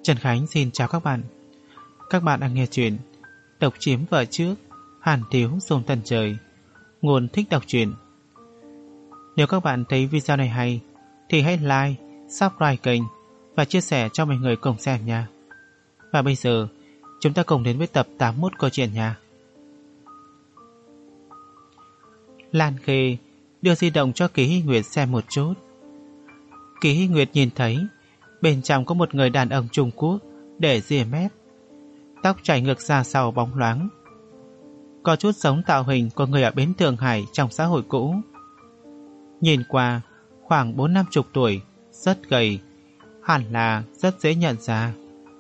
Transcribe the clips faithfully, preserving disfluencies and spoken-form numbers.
Trần Khánh xin chào các bạn. Các bạn đang nghe chuyện Độc Chiếm Vợ Trước, Hàn Thiếu Dùng Tần Trời. Nguồn thích đọc truyện. Nếu các bạn thấy video này hay thì hãy like, subscribe kênh và chia sẻ cho mọi người cùng xem nha. Và bây giờ chúng ta cùng đến với tập tám mươi mốt câu chuyện nha. Lan Khê đưa di động cho Kỳ Hy Nguyệt xem một chút. Kỳ Hy Nguyệt nhìn thấy bên trong có một người đàn ông Trung Quốc để rìa mép, tóc chảy ngược ra sau bóng loáng, có chút giống tạo hình của người ở bến Thượng Hải trong xã hội cũ. Nhìn qua khoảng bốn năm chục tuổi, rất gầy, hẳn là rất dễ nhận ra.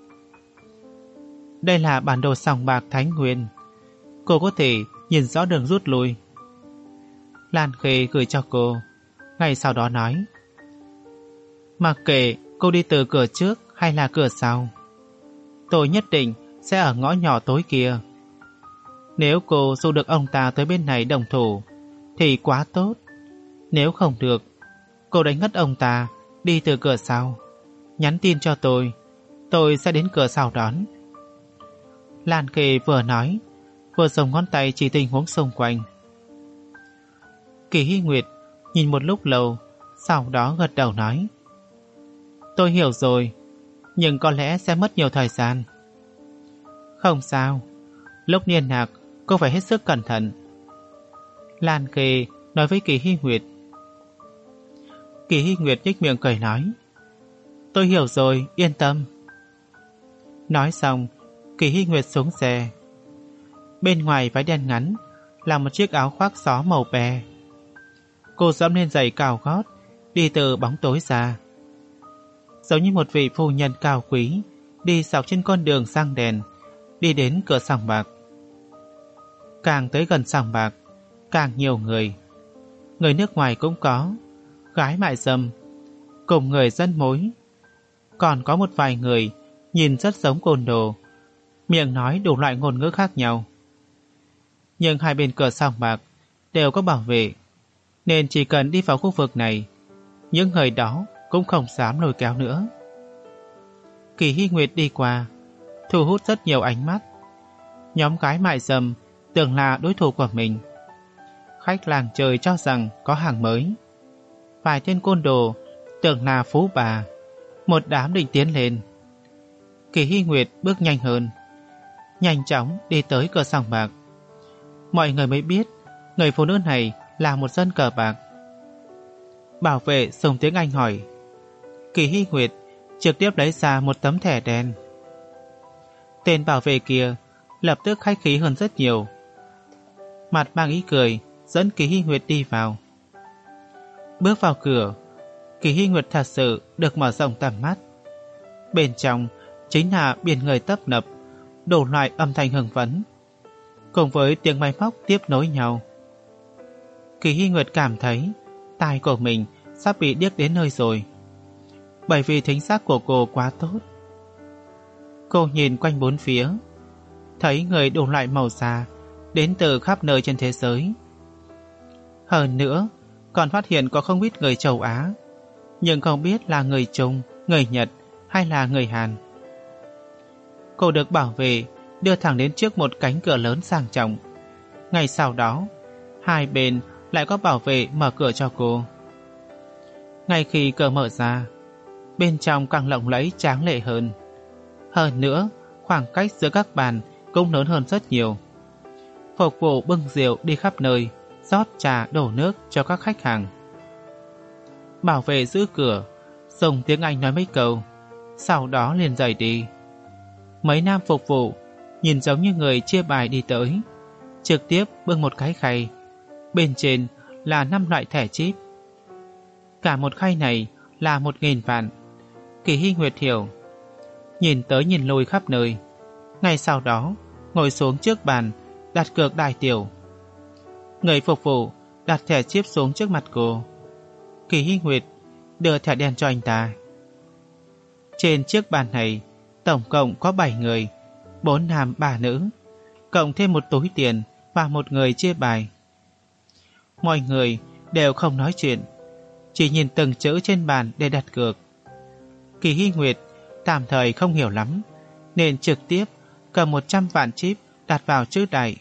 Đây là bản đồ sòng bạc Thánh Nguyên, cô có thể nhìn rõ đường rút lui. Lan Khê gửi cho cô, ngay sau đó nói: mặc kệ cô đi từ cửa trước hay là cửa sau, tôi nhất định sẽ ở ngõ nhỏ tối kia. Nếu cô dụ được ông ta tới bên này đồng thủ thì quá tốt. Nếu không được, cô đánh ngất ông ta đi từ cửa sau, nhắn tin cho tôi, tôi sẽ đến cửa sau đón. Lan Khê vừa nói vừa dùng ngón tay chỉ tình huống xung quanh. Kỳ Hy Nguyệt nhìn một lúc lâu, sau đó gật đầu nói: tôi hiểu rồi, nhưng có lẽ sẽ mất nhiều thời gian. Không sao, lúc liên lạc cô phải hết sức cẩn thận, Lan Khê nói với Kỳ Hy Nguyệt. Kỳ Hy Nguyệt nhếch miệng cười nói: tôi hiểu rồi, yên tâm. Nói xong, Kỳ Hy Nguyệt xuống xe. Bên ngoài váy đen ngắn là một chiếc áo khoác gió màu be. Cô dẫm lên giày cao gót, đi từ bóng tối ra, giống như một vị phu nhân cao quý đi dọc trên con đường sang đèn, đi đến cửa sòng bạc. Càng tới gần sòng bạc, càng nhiều người. Người nước ngoài cũng có, gái mại dâm, cùng người dân mối. Còn có một vài người nhìn rất giống côn đồ, miệng nói đủ loại ngôn ngữ khác nhau. Nhưng hai bên cửa sòng bạc đều có bảo vệ, nên chỉ cần đi vào khu vực này, những người đó cũng không dám lôi kéo nữa. Kỳ Hy Nguyệt đi qua, thu hút rất nhiều ánh mắt. Nhóm gái mại dâm tưởng là đối thủ của mình. Khách làng chơi cho rằng có hàng mới. Vài tên côn đồ tưởng là phú bà, một đám định tiến lên. Kỳ Hy Nguyệt bước nhanh hơn, nhanh chóng đi tới cửa sòng bạc. Mọi người mới biết người phụ nữ này là một dân cờ bạc. Bảo vệ dùng tiếng Anh hỏi. Kỳ Hy Nguyệt trực tiếp lấy ra một tấm thẻ đen. Tên bảo vệ kia lập tức khách khí hơn rất nhiều, mặt mang ý cười dẫn Kỳ Hy Nguyệt đi vào. Bước vào cửa, Kỳ Hy Nguyệt thật sự được mở rộng tầm mắt. Bên trong chính là biển người tấp nập, đủ loại âm thanh hưng phấn, cùng với tiếng máy móc tiếp nối nhau. Kỳ Hy Nguyệt cảm thấy tai của mình sắp bị điếc đến nơi rồi, bởi vì thính giác của cô quá tốt. Cô nhìn quanh bốn phía, thấy người đủ loại màu da đến từ khắp nơi trên thế giới. Hơn nữa, còn phát hiện có không ít người châu Á, nhưng không biết là người Trung, người Nhật hay là người Hàn. Cô được bảo vệ đưa thẳng đến trước một cánh cửa lớn sang trọng. Ngay sau đó, hai bên lại có bảo vệ mở cửa cho cô. Ngay khi cửa mở ra, bên trong càng lộng lẫy tráng lệ hơn. Hơn nữa, khoảng cách giữa các bàn cũng lớn hơn rất nhiều. Phục vụ bưng rượu đi khắp nơi, rót trà đổ nước cho các khách hàng. Bảo vệ giữ cửa dùng tiếng Anh nói mấy câu, sau đó liền rời đi. Mấy nam phục vụ nhìn giống như người chia bài đi tới, trực tiếp bưng một cái khay, bên trên là năm loại thẻ chip. Cả một khay này là một nghìn vạn. Kỳ Hy Nguyệt hiểu, nhìn tới nhìn lui khắp nơi. Ngay sau đó ngồi xuống trước bàn đặt cược đại tiểu. Người phục vụ đặt thẻ chip xuống trước mặt cô. Kỳ Hy Nguyệt đưa thẻ đen cho anh ta. Trên chiếc bàn này tổng cộng có bảy người, bốn nam ba nữ, cộng thêm một túi tiền và một người chia bài. Mọi người đều không nói chuyện, chỉ nhìn từng chữ trên bàn để đặt cược. Kỳ Hy Nguyệt tạm thời không hiểu lắm, nên trực tiếp cầm một trăm vạn chip đặt vào chữ đại.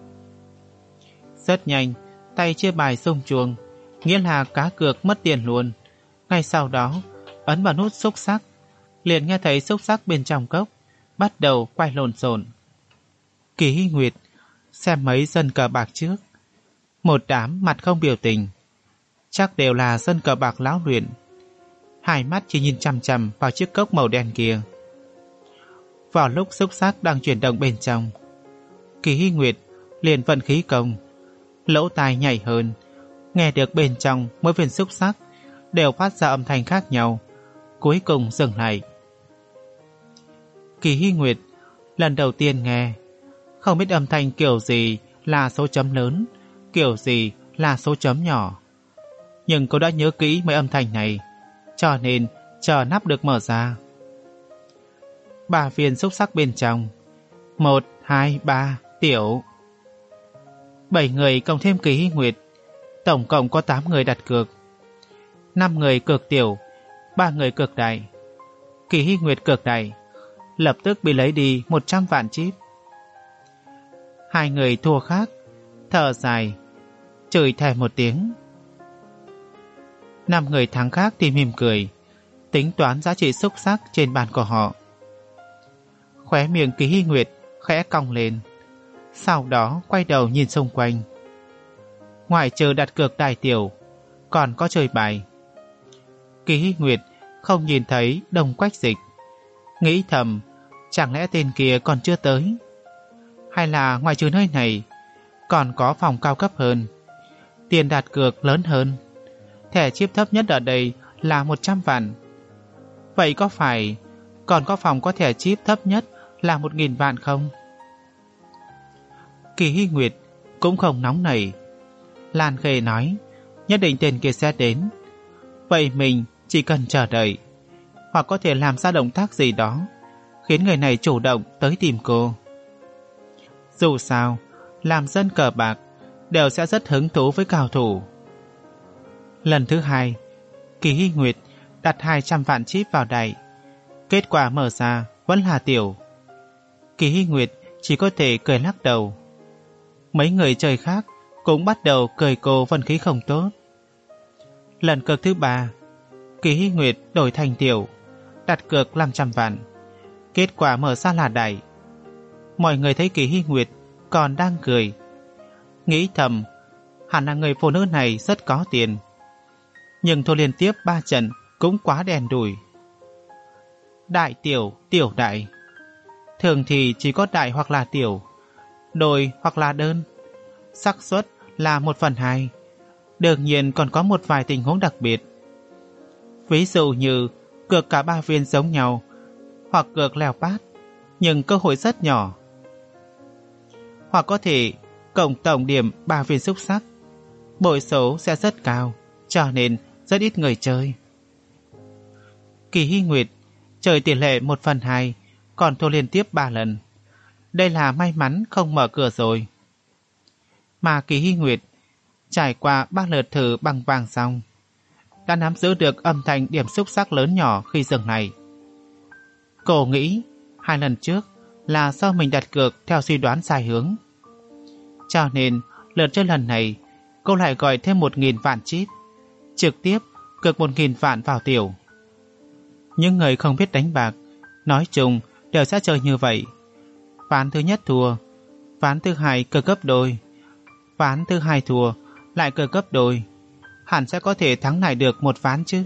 Rất nhanh, tay chia bài xung chuông, nghĩa là cá cược mất tiền luôn. Ngay sau đó, ấn vào nút xúc sắc, liền nghe thấy xúc sắc bên trong cốc bắt đầu quay lộn xộn. Kỳ Hy Nguyệt xem mấy dân cờ bạc trước, một đám mặt không biểu tình, chắc đều là dân cờ bạc lão luyện. Hai mắt chỉ nhìn chằm chằm vào chiếc cốc màu đen kia. Vào lúc xúc sắc đang chuyển động bên trong, Kỳ Hy Nguyệt liền vận khí công, lỗ tai nhảy hơn, nghe được bên trong mỗi viên xúc sắc đều phát ra âm thanh khác nhau, cuối cùng dừng lại. Kỳ Hy Nguyệt lần đầu tiên nghe, không biết âm thanh kiểu gì là số chấm lớn, kiểu gì là số chấm nhỏ. Nhưng cô đã nhớ kỹ mấy âm thanh này, cho nên chờ nắp được mở ra. Ba viên xúc sắc bên trong, một, hai, ba, tiểu. Bảy người cộng thêm Kỳ Hy Nguyệt, tổng cộng có tám người đặt cược. Năm người cược tiểu, ba người cược đại. Kỳ Hy Nguyệt cược đại, lập tức bị lấy đi một trăm vạn chip. Hai người thua khác thở dài, chửi thề một tiếng. Năm người thắng khác thì mỉm cười, tính toán giá trị xúc sắc trên bàn của họ. Khóe miệng Kỳ Hy Nguyệt khẽ cong lên, sau đó quay đầu nhìn xung quanh. Ngoài trừ đặt cược đại tiểu, còn có chơi bài. Kỳ Hy Nguyệt không nhìn thấy Đồng Quách Dịch, nghĩ thầm chẳng lẽ tên kia còn chưa tới, hay là ngoài trừ nơi này còn có phòng cao cấp hơn, tiền đặt cược lớn hơn. Thẻ chip thấp nhất ở đây là một trăm vạn. Vậy có phải còn có phòng có thẻ chip thấp nhất là một nghìn vạn không? Kỳ Hy Nguyệt cũng không nóng nảy. Lan Khê nói nhất định tên kia sẽ đến, vậy mình chỉ cần chờ đợi, hoặc có thể làm ra động tác gì đó khiến người này chủ động tới tìm cô. Dù sao, làm dân cờ bạc đều sẽ rất hứng thú với cao thủ. Lần thứ hai, Kỳ Hy Nguyệt đặt hai trăm vạn chip vào đáy. Kết quả mở ra vẫn là tiểu. Kỳ Hy Nguyệt chỉ có thể cười lắc đầu. Mấy người chơi khác cũng bắt đầu cười cô vận khí không tốt. Lần cược thứ ba, Kỳ Hy Nguyệt đổi thành tiểu, đặt cược năm trăm vạn. Kết quả mở ra là đại. Mọi người thấy Kỳ Hy Nguyệt còn đang cười, nghĩ thầm hẳn là người phụ nữ này rất có tiền. Nhưng thua liên tiếp ba trận cũng quá đen đủi. Đại tiểu, tiểu đại. Thường thì chỉ có đại hoặc là tiểu, đôi hoặc là đơn. Xác suất là một phần hai. Đương nhiên còn có một vài tình huống đặc biệt. Ví dụ như cược cả ba viên giống nhau, hoặc cược lèo bát, nhưng cơ hội rất nhỏ. Hoặc có thể cộng tổng điểm ba viên xúc sắc, bội số sẽ rất cao, cho nên rất ít người chơi. Kỳ Hy Nguyệt chơi tỷ lệ một phần hai, còn thua liên tiếp ba lần. Đây là may mắn không mở cửa rồi. Mà Kỳ Hy Nguyệt trải qua ba lượt thử bằng vàng xong, đã nắm giữ được âm thanh điểm xúc sắc lớn nhỏ khi dừng lại. Cô nghĩ hai lần trước là do mình đặt cược theo suy đoán sai hướng, cho nên lượt chơi lần này cô lại gọi thêm một nghìn vạn chip, trực tiếp cược một nghìn vạn vào tiểu. Những người không biết đánh bạc nói chung đều sẽ chơi như vậy. Ván thứ nhất thua, ván thứ hai cược gấp đôi, ván thứ hai thua lại cược gấp đôi, hẳn sẽ có thể thắng lại được một ván chứ.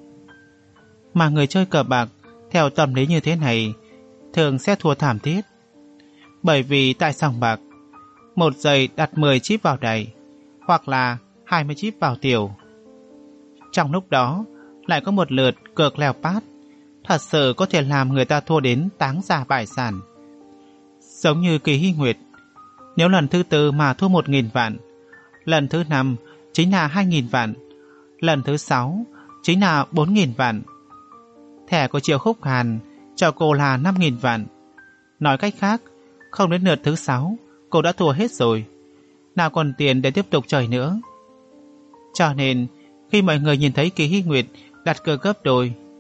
Mà người chơi cờ bạc theo tâm lý như thế này thường sẽ thua thảm thiết. Bởi vì tại sòng bạc, một giây đặt mười chip vào đầy, hoặc là hai mươi chip vào tiểu. Trong lúc đó lại có một lượt cược lèo pát, thật sự có thể làm người ta thua đến táng ra bại sản. Giống như Kỳ Hy Nguyệt, nếu lần thứ tư mà thua một nghìn vạn, lần thứ năm chính là hai nghìn vạn, lần thứ sáu chính là bốn nghìn vạn. Thẻ của Triệu Khúc Hàn cho cô là năm nghìn vạn. Nói cách khác, không đến lượt thứ sáu cô đã thua hết rồi, nào còn tiền để tiếp tục chơi nữa. Cho nên khi mọi người nhìn thấy Kỳ Hy Nguyệt đặt cược gấp đôi,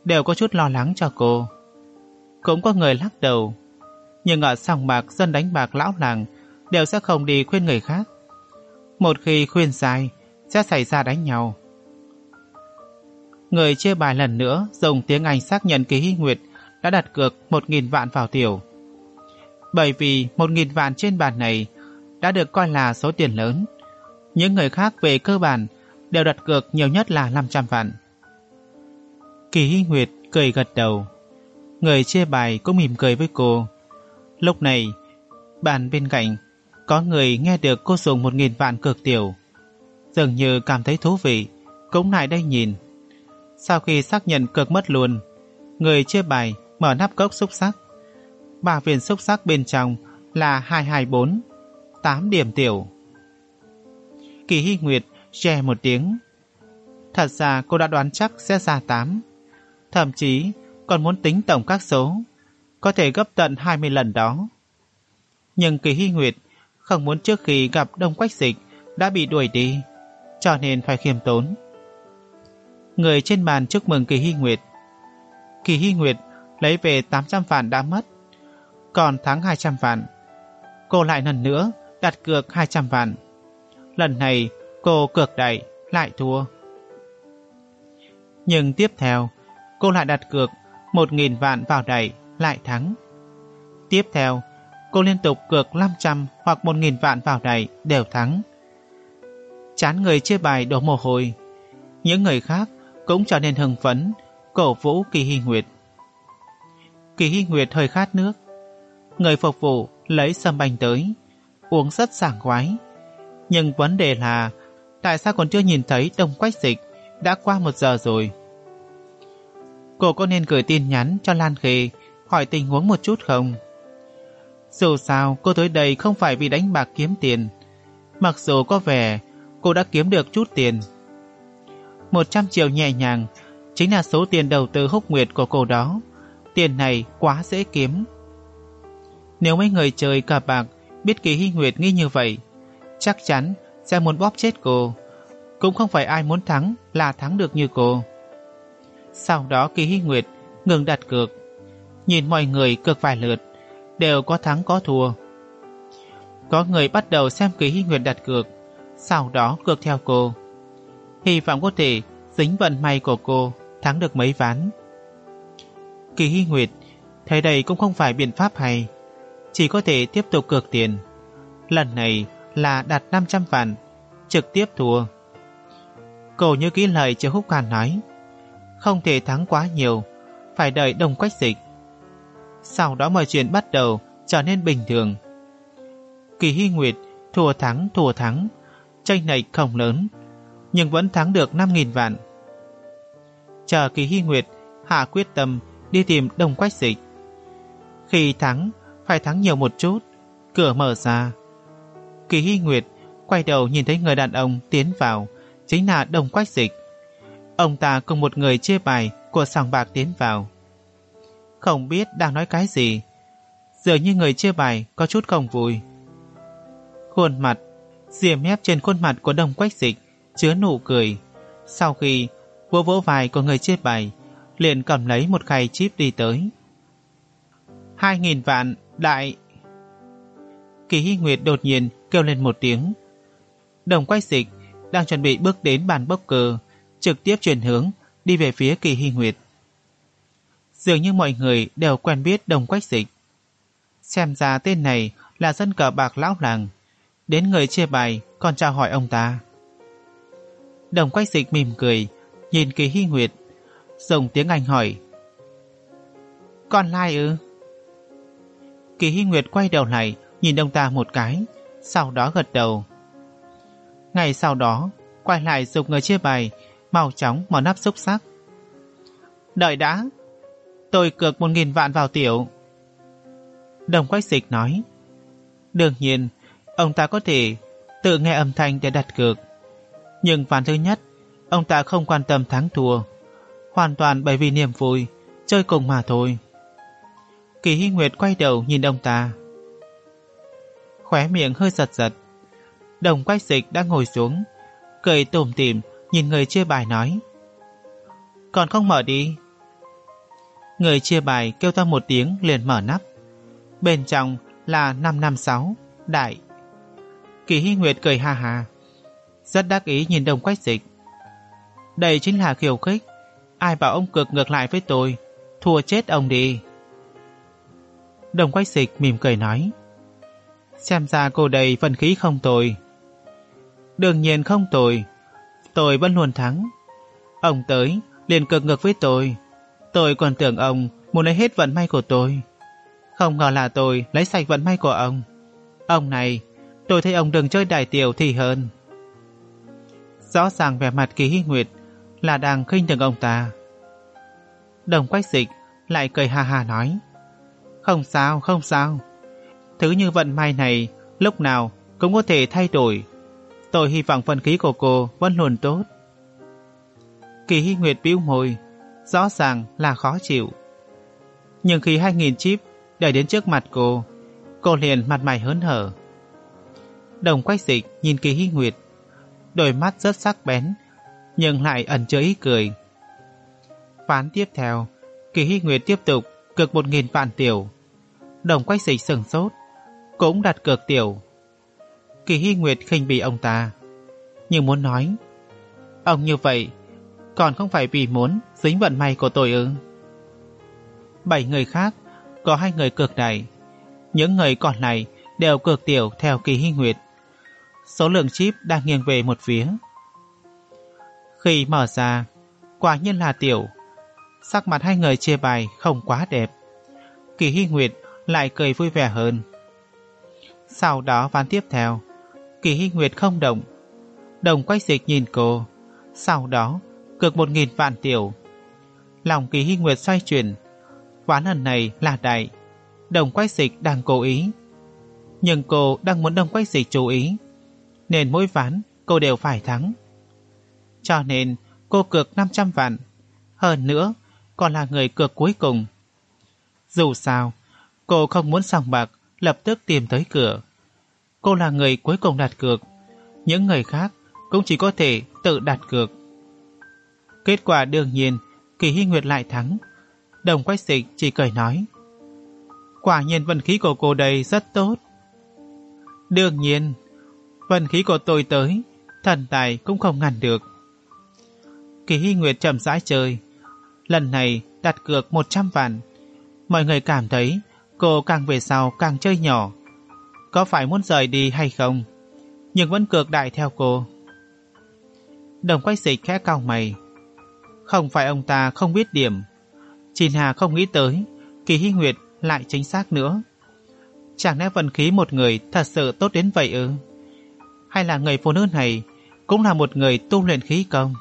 đều có chút lo lắng cho cô. Cũng có người lắc đầu, nhưng ở sòng bạc dân đánh bạc lão làng đều sẽ không đi khuyên người khác. Một khi khuyên sai sẽ xảy ra đánh nhau. Người chia bài lần nữa dùng tiếng Anh xác nhận Kỳ Hy Nguyệt đã đặt cược một nghìn vạn vào tiểu. Bởi vì một nghìn vạn trên bàn này đã được coi là số tiền lớn. Những người khác về cơ bản đều đặt cược nhiều nhất là năm trăm vạn. Kỳ Hy Nguyệt cười gật đầu. Người chia bài cũng mỉm cười với cô. Lúc này, bàn bên cạnh có người nghe được cô dùng một nghìn vạn cược tiểu, dường như cảm thấy thú vị, cũng lại đây nhìn. Sau khi xác nhận cược mất luôn, người chia bài mở nắp cốc xúc sắc. Ba viên xúc sắc bên trong là hai hai bốn, tám điểm tiểu. Kỳ Hy Nguyệt chè một tiếng. Thật ra cô đã đoán chắc sẽ ra tám, thậm chí còn muốn tính tổng các số, có thể gấp tận hai mươi lần đó. Nhưng Kỳ Hy Nguyệt không muốn trước khi gặp Đông Quách Dịch đã bị đuổi đi, cho nên phải khiêm tốn. Người trên bàn chúc mừng Kỳ Hy Nguyệt. Kỳ Hy Nguyệt lấy về tám trăm vạn đã mất, còn thắng hai trăm vạn. Cô lại lần nữa đặt cược hai trăm vạn. Lần này cô cược đại lại thua. Nhưng tiếp theo cô lại đặt cược một nghìn vạn vào đẩy lại thắng. Tiếp theo cô liên tục cược năm trăm hoặc một nghìn vạn vào đẩy đều thắng. Chán người chia bài đổ mồ hôi. Những người khác cũng trở nên hưng phấn, cổ vũ Kỳ Hy Nguyệt. Kỳ Hy Nguyệt hơi khát nước. Người phục vụ lấy sâm banh tới, uống rất sảng khoái. Nhưng vấn đề là tại sao còn chưa nhìn thấy Đông Quách Dịch? Đã qua một giờ rồi. Cô có nên gửi tin nhắn cho Lan Khê hỏi tình huống một chút không? Dù sao cô tới đây không phải vì đánh bạc kiếm tiền. Mặc dù có vẻ cô đã kiếm được chút tiền. Một trăm triệu nhẹ nhàng chính là số tiền đầu tư húc nguyệt của cô đó. Tiền này quá dễ kiếm. Nếu mấy người chơi cờ bạc biết Kỳ Hy Nguyệt nghĩ như vậy, chắc chắn sẽ muốn bóp chết cô. Cũng không phải ai muốn thắng là thắng được như cô. Sau đó Kỳ Hy Nguyệt ngừng đặt cược, nhìn mọi người cược vài lượt, đều có thắng có thua. Có người bắt đầu xem Kỳ Hy Nguyệt đặt cược, sau đó cược theo cô, hy vọng có thể dính vận may của cô thắng được mấy ván. Kỳ Hy Nguyệt thấy đây cũng không phải biện pháp hay, chỉ có thể tiếp tục cược tiền. Lần này là đặt năm trăm vạn, trực tiếp thua. Cô nhớ kỹ lời Triệu Húc Hàn nói, không thể thắng quá nhiều, phải đợi Đông Quách Dịch. Sau đó mọi chuyện bắt đầu trở nên bình thường. Kỳ Hy Nguyệt thua thắng thua thắng, chênh lệch không lớn, nhưng vẫn thắng được năm nghìn vạn. Chờ Kỳ Hy Nguyệt hạ quyết tâm đi tìm Đông Quách Dịch. Khi thắng phải thắng nhiều một chút. Cửa mở ra, Kỳ Hy Nguyệt quay đầu nhìn thấy người đàn ông tiến vào, chính là Đông Quách Dịch. Ông ta cùng một người chia bài của sòng bạc tiến vào. Không biết đang nói cái gì, dường như người chia bài có chút không vui. Khuôn mặt, rìa mép trên khuôn mặt của Đông Quách Dịch chứa nụ cười. Sau khi vỗ vỗ vai của người chia bài, liền cầm lấy một khay chip đi tới. Hai nghìn vạn, đại! Kỳ Hy Nguyệt đột nhiên kêu lên một tiếng. Đông Quách Dịch đang chuẩn bị bước đến bàn bốc cờ, trực tiếp chuyển hướng đi về phía Kỳ Hy Nguyệt. Dường như mọi người đều quen biết Đông Quách Dịch. Xem ra tên này là dân cờ bạc lão làng. Đến người chia bài còn chào hỏi ông ta. Đông Quách Dịch mỉm cười, nhìn Kỳ Hy Nguyệt, dùng tiếng Anh hỏi, con lai ư? Kỳ Hy Nguyệt quay đầu lại nhìn ông ta một cái, sau đó gật đầu. Ngay sau đó quay lại giục người chia bài mau chóng mở nắp xúc sắc. Đợi đã, tôi cược một nghìn vạn vào tiểu. Đông Quách Dịch nói. Đương nhiên ông ta có thể tự nghe âm thanh để đặt cược, nhưng ván thứ nhất ông ta không quan tâm thắng thua, hoàn toàn bởi vì niềm vui chơi cùng mà thôi. Kỳ Hy Nguyệt quay đầu nhìn ông ta, khóe miệng hơi giật giật. Đông Quách Dịch đã ngồi xuống, cười tủm tỉm nhìn người chia bài nói, còn không mở đi, Người chia bài kêu to một tiếng liền mở nắp. Bên trong là năm năm sáu đại. Kỳ Hy Nguyệt cười ha ha, rất đắc ý nhìn Đồng Quách Dịch. Đây chính là khiêu khích. Ai bảo ông cược ngược lại với tôi, thua chết ông đi. Đồng Quách Dịch mỉm cười nói, xem ra cô đây vận khí không tồi. Đương nhiên không tồi, tôi vẫn luôn thắng. Ông tới liền cược ngược với tôi, tôi còn tưởng ông muốn lấy hết vận may của tôi. Không ngờ là tôi lấy sạch vận may của ông. Ông này, tôi thấy ông đừng chơi đại tiểu thì hơn. Rõ ràng vẻ mặt Kỳ Hy Nguyệt là đang khinh thường ông ta. Đồng Quách Dịch lại cười ha ha nói, không sao, không sao. Thứ như vận may này lúc nào cũng có thể thay đổi. Tôi hy vọng vận khí của cô vẫn luôn tốt. Kỳ Hy Nguyệt bĩu môi, rõ ràng là khó chịu. Nhưng khi hai nghìn chip đẩy đến trước mặt cô, cô liền mặt mày hớn hở. Đồng Quách Dịch nhìn Kỳ Hy Nguyệt, đôi mắt rất sắc bén, nhưng lại ẩn chứa ý cười. Ván tiếp theo, Kỳ Hy Nguyệt tiếp tục cược một nghìn vạn tiểu. Đồng Quách Dịch sửng sốt, cũng đặt cược tiểu. Kỳ Hy Nguyệt khinh bỉ ông ta, nhưng muốn nói, ông như vậy còn không phải vì muốn dính vận may của tôi ư? Bảy người khác có hai người cược đại, những người còn lại đều cược tiểu theo Kỳ Hy Nguyệt. Số lượng chip đang nghiêng về một phía. Khi mở ra, quả nhiên là tiểu. Sắc mặt hai người chia bài không quá đẹp. Kỳ Hy Nguyệt lại cười vui vẻ hơn. Sau đó ván tiếp theo, Kỳ Hy Nguyệt không động. Đồng Quách Dịch nhìn cô, sau đó cược một nghìn vạn tiểu. Lòng Kỳ Hy Nguyệt xoay chuyển. Ván lần này là đại. Đồng Quách Dịch đang cố ý, nhưng cô đang muốn Đồng Quách Dịch chú ý, nên mỗi ván cô đều phải thắng. Cho nên cô cược năm trăm vạn. Hơn nữa còn là người cược cuối cùng. Dù sao cô không muốn sòng bạc lập tức tìm tới cửa. Cô là người cuối cùng đặt cược, những người khác cũng chỉ có thể tự đặt cược. Kết quả đương nhiên Kỳ Hy Nguyệt lại thắng. Đồng Quách Dịch chỉ cười nói, quả nhiên vận khí của cô đây rất tốt. Đương nhiên, vận khí của tôi tới, thần tài cũng không ngăn được. Kỳ Hy Nguyệt chậm rãi chơi, lần này đặt cược một trăm vạn. Mọi người cảm thấy cô càng về sau càng chơi nhỏ, có phải muốn rời đi hay không, nhưng vẫn cược đại theo cô. Đồng Quách Dịch khẽ cau mày, không phải ông ta không biết điểm, chỉ là không nghĩ tới Kỳ Hy Nguyệt lại chính xác nữa. Chẳng lẽ vận khí một người thật sự tốt đến vậy ư? Hay là người phụ nữ này cũng là một người tu luyện khí công?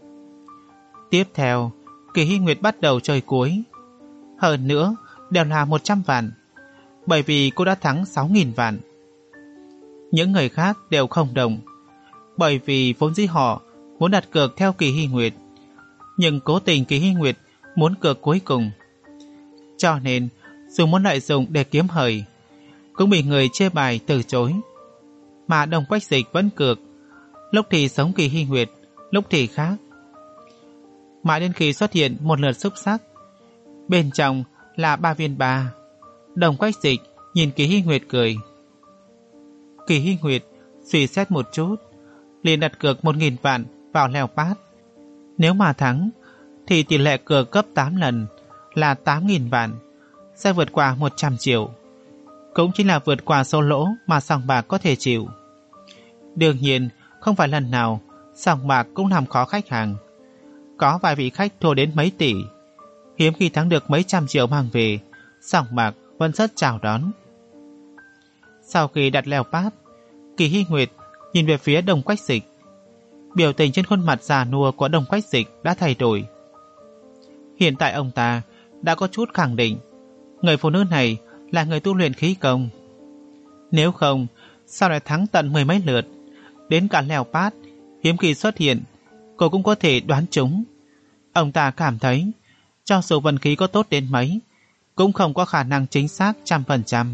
Tiếp theo, Kỳ Hy Nguyệt bắt đầu chơi cuối. Hơn nữa đều là một trăm vạn, bởi vì cô đã thắng sáu nghìn vạn. Những người khác đều không đồng, bởi vì vốn dĩ họ muốn đặt cược theo Kỳ Hy Nguyệt, nhưng cố tình Kỳ Hy Nguyệt muốn cược cuối cùng. Cho nên dù muốn lợi dụng để kiếm hời, cũng bị người chê bài từ chối. Mà Đồng Quách Dịch vẫn cược, lúc thì sống Kỳ Hy Nguyệt, lúc thì khác. Mãi đến khi xuất hiện một lượt xúc sắc, bên trong là ba viên ba. Đồng Quách Dịch nhìn Kỳ Hy Nguyệt cười. Kỳ Hy Nguyệt suy xét một chút, liền đặt cược một nghìn vạn vào lèo pát. Nếu mà thắng thì tỷ lệ cược gấp tám lần là tám nghìn vạn, sẽ vượt qua một trăm triệu. Cũng chính là vượt qua số lỗ mà sòng bạc có thể chịu. Đương nhiên không phải lần nào sòng bạc cũng làm khó khách hàng. Có vài vị khách thua đến mấy tỷ, hiếm khi thắng được mấy trăm triệu mang về, sòng bạc vẫn rất chào đón. Sau khi đặt lèo pát, Kỳ Hy Nguyệt nhìn về phía Đồng Quách Dịch. Biểu tình trên khuôn mặt già nua của Đồng Quách Dịch đã thay đổi. Hiện tại ông ta đã có chút khẳng định người phụ nữ này là người tu luyện khí công. Nếu không, sao lại thắng tận mười mấy lượt, đến cả lèo pát hiếm khi xuất hiện cô cũng có thể đoán trúng. Ông ta cảm thấy cho dù vận khí có tốt đến mấy, cũng không có khả năng chính xác trăm phần trăm.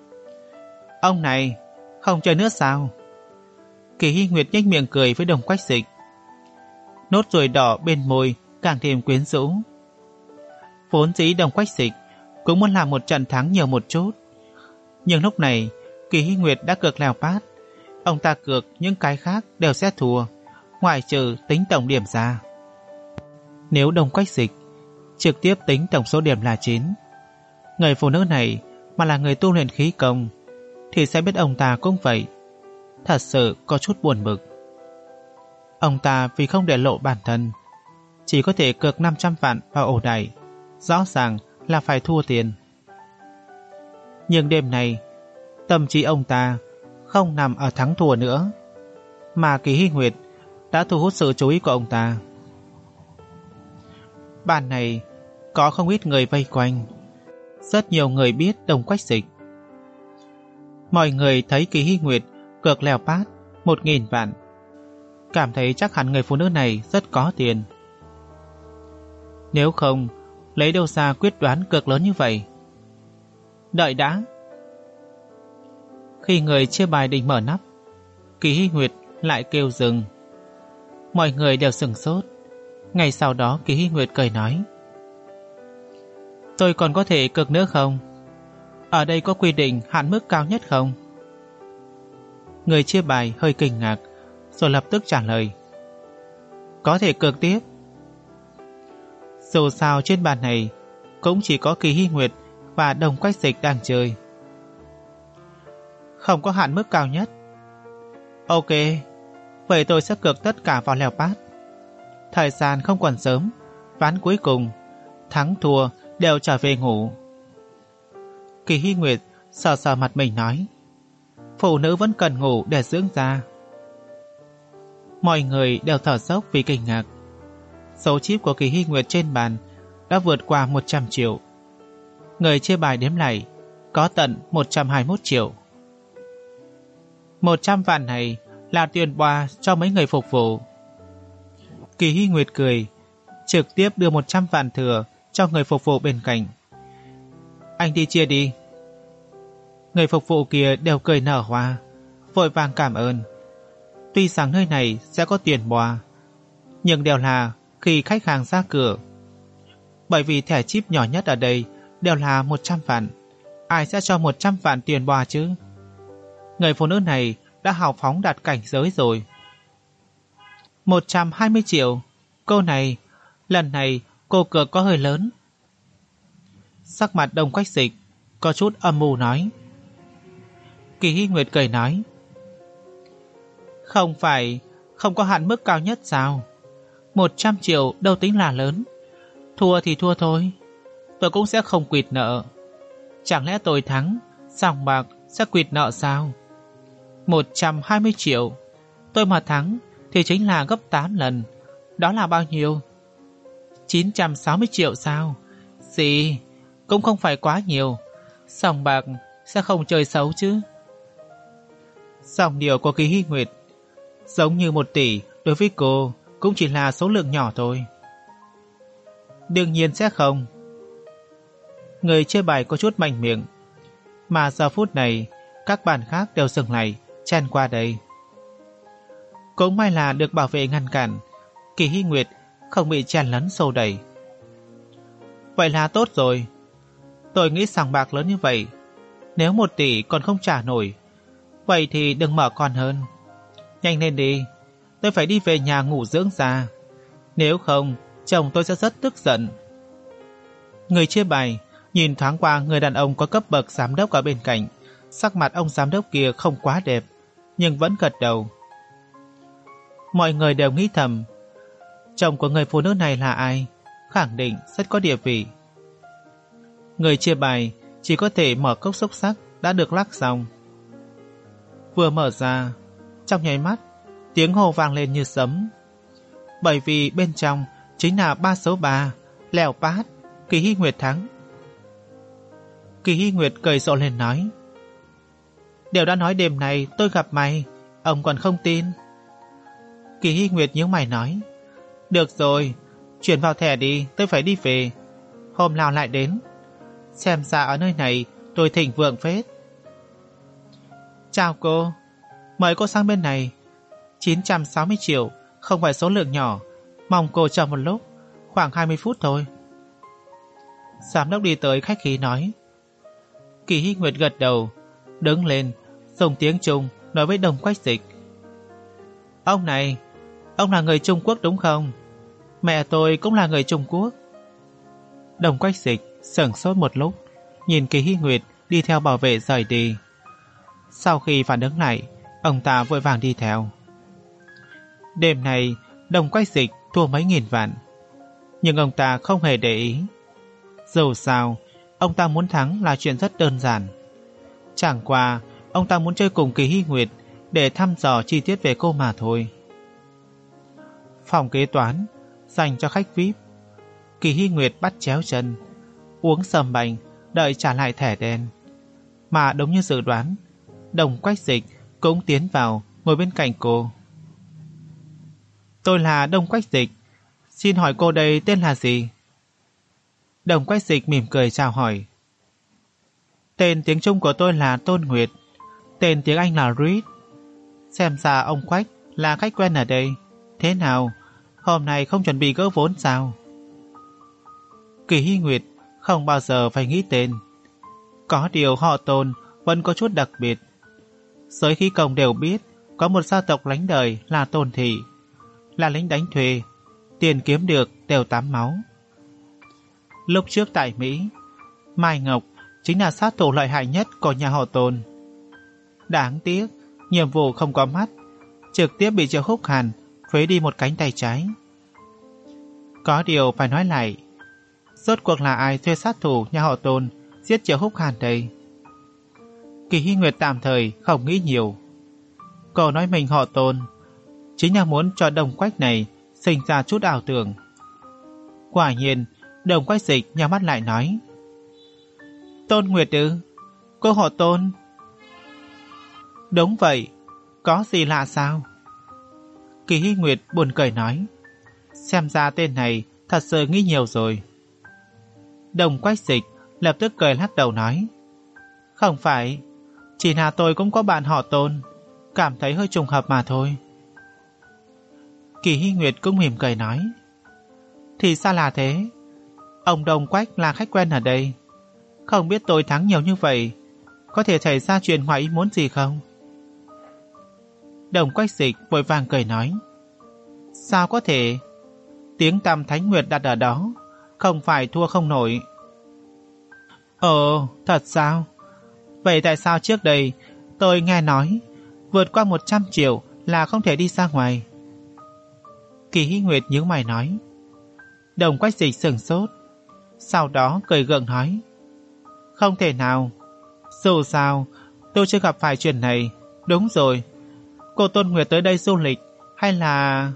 Ông này không chơi nữa sao? Kỳ Hy Nguyệt nhếch miệng cười với Đồng Quách Dịch. Nốt ruồi đỏ bên môi càng thêm quyến rũ. Vốn dĩ Đồng Quách Dịch cũng muốn làm một trận thắng nhiều một chút, nhưng lúc này Kỳ Hy Nguyệt đã cược lèo pát. Ông ta cược những cái khác đều sẽ thua, ngoại trừ tính tổng điểm ra. Nếu Đồng Quách Dịch trực tiếp tính tổng số điểm là chín, người phụ nữ này mà là người tu luyện khí công thì sẽ biết ông ta cũng vậy. Thật sự có chút buồn bực. Ông ta vì không để lộ bản thân, chỉ có thể cược năm trăm vạn vào ổ đẩy, rõ ràng là phải thua tiền. Nhưng đêm này tâm trí ông ta không nằm ở thắng thua nữa, mà Kỳ Hy Nguyệt đã thu hút sự chú ý của ông ta. Bàn này có không ít người vây quanh, rất nhiều người biết Đồng Quách Dịch. Mọi người thấy Kỳ Hy Nguyệt cược lèo pát một nghìn vạn, cảm thấy chắc hẳn người phụ nữ này rất có tiền. Nếu không, lấy đâu ra quyết đoán cược lớn như vậy? Đợi đã. Khi người chia bài định mở nắp, Kỳ Hy Nguyệt lại kêu dừng. Mọi người đều sửng sốt. Ngay sau đó Kỳ Hy Nguyệt cười nói: Tôi còn có thể cược nữa không? Ở đây có quy định hạn mức cao nhất không? Người chia bài hơi kinh ngạc, rồi lập tức trả lời: Có thể cược tiếp. Dù sao trên bàn này cũng chỉ có Kỳ Hy Nguyệt và Đồng Quách Dịch đang chơi. Không có hạn mức cao nhất. Ok, vậy tôi sẽ cược tất cả vào lèo pát. Thời gian không còn sớm, ván cuối cùng, thắng thua đều trở về ngủ. Kỳ Hy Nguyệt sờ sờ mặt mình nói: Phụ nữ vẫn cần ngủ để dưỡng da. Mọi người đều thở dốc vì kinh ngạc. Số chip của Kỳ Hy Nguyệt trên bàn đã vượt qua một trăm triệu. Người chia bài đếm lại có tận một trăm hai mươi mốt triệu. một trăm vạn này là tiền bòa cho mấy người phục vụ. Kỳ Hy Nguyệt cười, trực tiếp đưa một trăm vạn thừa cho người phục vụ bên cạnh. Anh đi chia đi. Người phục vụ kia đều cười nở hoa, vội vàng cảm ơn. Tuy rằng nơi này sẽ có tiền bòa, nhưng đều là khi khách hàng ra cửa. Bởi vì thẻ chip nhỏ nhất ở đây đều là một trăm vạn. Ai sẽ cho một trăm vạn tiền bòa chứ? Người phụ nữ này đã hào phóng đặt cảnh giới rồi. một trăm hai mươi triệu. Cô này, lần này cô cược có hơi lớn. Sắc mặt Đồng Quách Dịch có chút âm mưu nói. Kỳ Hy Nguyệt cười nói: Không phải không có hạn mức cao nhất sao? một trăm triệu đâu tính là lớn. Thua thì thua thôi, tôi cũng sẽ không quỵt nợ. Chẳng lẽ tôi thắng, sòng bạc sẽ quỵt nợ sao? một trăm hai mươi triệu, tôi mà thắng thì chính là gấp tám lần. Đó là bao nhiêu? chín trăm sáu mươi triệu sao? Gì? Cũng không phải quá nhiều. Sòng bạc sẽ không chơi xấu chứ? Dòng điều của Kỳ Hy Nguyệt giống như một tỷ đối với cô cũng chỉ là số lượng nhỏ thôi. Đương nhiên sẽ không. Người chơi bài có chút mạnh miệng, mà giờ phút này các bàn khác đều dừng lại chen qua đây. Cũng may là được bảo vệ ngăn cản, Kỳ Hy Nguyệt không bị chen lấn xô đẩy. Vậy là tốt rồi. Tôi nghĩ sòng bạc lớn như vậy, nếu một tỷ còn không trả nổi, vậy thì đừng mở con hơn. Nhanh lên đi, tôi phải đi về nhà ngủ dưỡng da. Nếu không, chồng tôi sẽ rất tức giận. Người chia bài nhìn thoáng qua người đàn ông có cấp bậc giám đốc ở bên cạnh. Sắc mặt ông giám đốc kia không quá đẹp, nhưng vẫn gật đầu. Mọi người đều nghĩ thầm, chồng của người phụ nữ này là ai? Khẳng định rất có địa vị. Người chia bài chỉ có thể mở cốc xúc sắc đã được lắc xong. Vừa mở ra, trong nháy mắt tiếng hô vang lên như sấm. Bởi vì bên trong chính là ba số ba, lèo pát, Kỳ Hy Nguyệt thắng. Kỳ Hy Nguyệt cười rộ lên nói: Đều đã nói đêm này tôi gặp mày, ông còn không tin. Kỳ Hy Nguyệt nhíu mày nói: Được rồi, chuyển vào thẻ đi, tôi phải đi về. Hôm nào lại đến. Xem ra ở nơi này tôi thịnh vượng phết. Chào cô, mời cô sang bên này. chín trăm sáu mươi triệu, không phải số lượng nhỏ. Mong cô chờ một lúc, khoảng hai mươi phút thôi. Giám đốc đi tới khách khí nói. Kỳ Hy Nguyệt gật đầu, đứng lên, dùng tiếng Trung nói với Đồng Quách Dịch. Ông này, ông là người Trung Quốc đúng không? Mẹ tôi cũng là người Trung Quốc. Đồng Quách Dịch sửng sốt một lúc, nhìn Kỳ Hy Nguyệt đi theo bảo vệ rời đi. Sau khi phản ứng lại, ông ta vội vàng đi theo. Đêm này, Đồng Quách Dịch thua mấy nghìn vạn, nhưng ông ta không hề để ý. Dù sao, ông ta muốn thắng là chuyện rất đơn giản. Chẳng qua, ông ta muốn chơi cùng Kỳ Hy Nguyệt để thăm dò chi tiết về cô mà thôi. Phòng kế toán dành cho khách vi ai pi. Kỳ Hy Nguyệt bắt chéo chân, uống sầm bành, đợi trả lại thẻ đen. Mà đúng như dự đoán, Đồng Quách Dịch cũng tiến vào ngồi bên cạnh cô. Tôi là Đồng Quách Dịch, xin hỏi cô đây tên là gì? Đồng Quách Dịch mỉm cười chào hỏi. Tên tiếng Trung của tôi là Tôn Nguyệt, tên tiếng Anh là Reed. Xem ra ông Quách là khách quen ở đây. Thế nào, hôm nay không chuẩn bị gỡ vốn sao? Kỳ Hy Nguyệt không bao giờ phải nghĩ tên. Có điều họ Tôn vẫn có chút đặc biệt. Giới khí công đều biết có một gia tộc lánh đời là Tôn Thị, là lính đánh thuê, tiền kiếm được đều tám máu. Lúc trước tại Mỹ, Mai Ngọc chính là sát thủ lợi hại nhất của nhà họ Tôn. Đáng tiếc, nhiệm vụ không có mắt, trực tiếp bị Triệu Húc Hàn phế đi một cánh tay trái. Có điều phải nói lại, rốt cuộc là ai thuê sát thủ nhà họ Tôn giết Triệu Húc Hàn đây? Kỳ Hy Nguyệt tạm thời không nghĩ nhiều. Cô nói mình họ Tôn chính là muốn cho Đồng Quách này sinh ra chút ảo tưởng. Quả nhiên, Đồng Quách Dịch nhắm mắt lại nói. Tôn Nguyệt ư? Cô họ Tôn? Đúng vậy, có gì lạ sao? Kỳ Hy Nguyệt buồn cười nói. Xem ra tên này thật sự nghĩ nhiều rồi. Đồng Quách Dịch lập tức cười lắc đầu nói. Không phải, chỉ là tôi cũng có bạn họ Tôn, cảm thấy hơi trùng hợp mà thôi. Kỳ Hy Nguyệt cũng mỉm cười nói. Thì sao là thế? Ông Đồng Quách là khách quen ở đây, không biết tôi thắng nhiều như vậy, có thể xảy ra chuyện ngoài ý muốn gì không? Đồng Quách Dịch vội vàng cười nói. Sao có thể? Tiếng tăm Thánh Nguyệt đặt ở đó, không phải thua không nổi. Ồ, thật sao? Vậy tại sao trước đây tôi nghe nói vượt qua một trăm triệu là không thể đi ra ngoài? Kỳ Hy Nguyệt nhíu mày nói. Đồng Quách Dịch sửng sốt, sau đó cười gượng nói. Không thể nào, dù sao tôi chưa gặp phải chuyện này. Đúng rồi, cô Tôn Nguyệt tới đây du lịch hay là...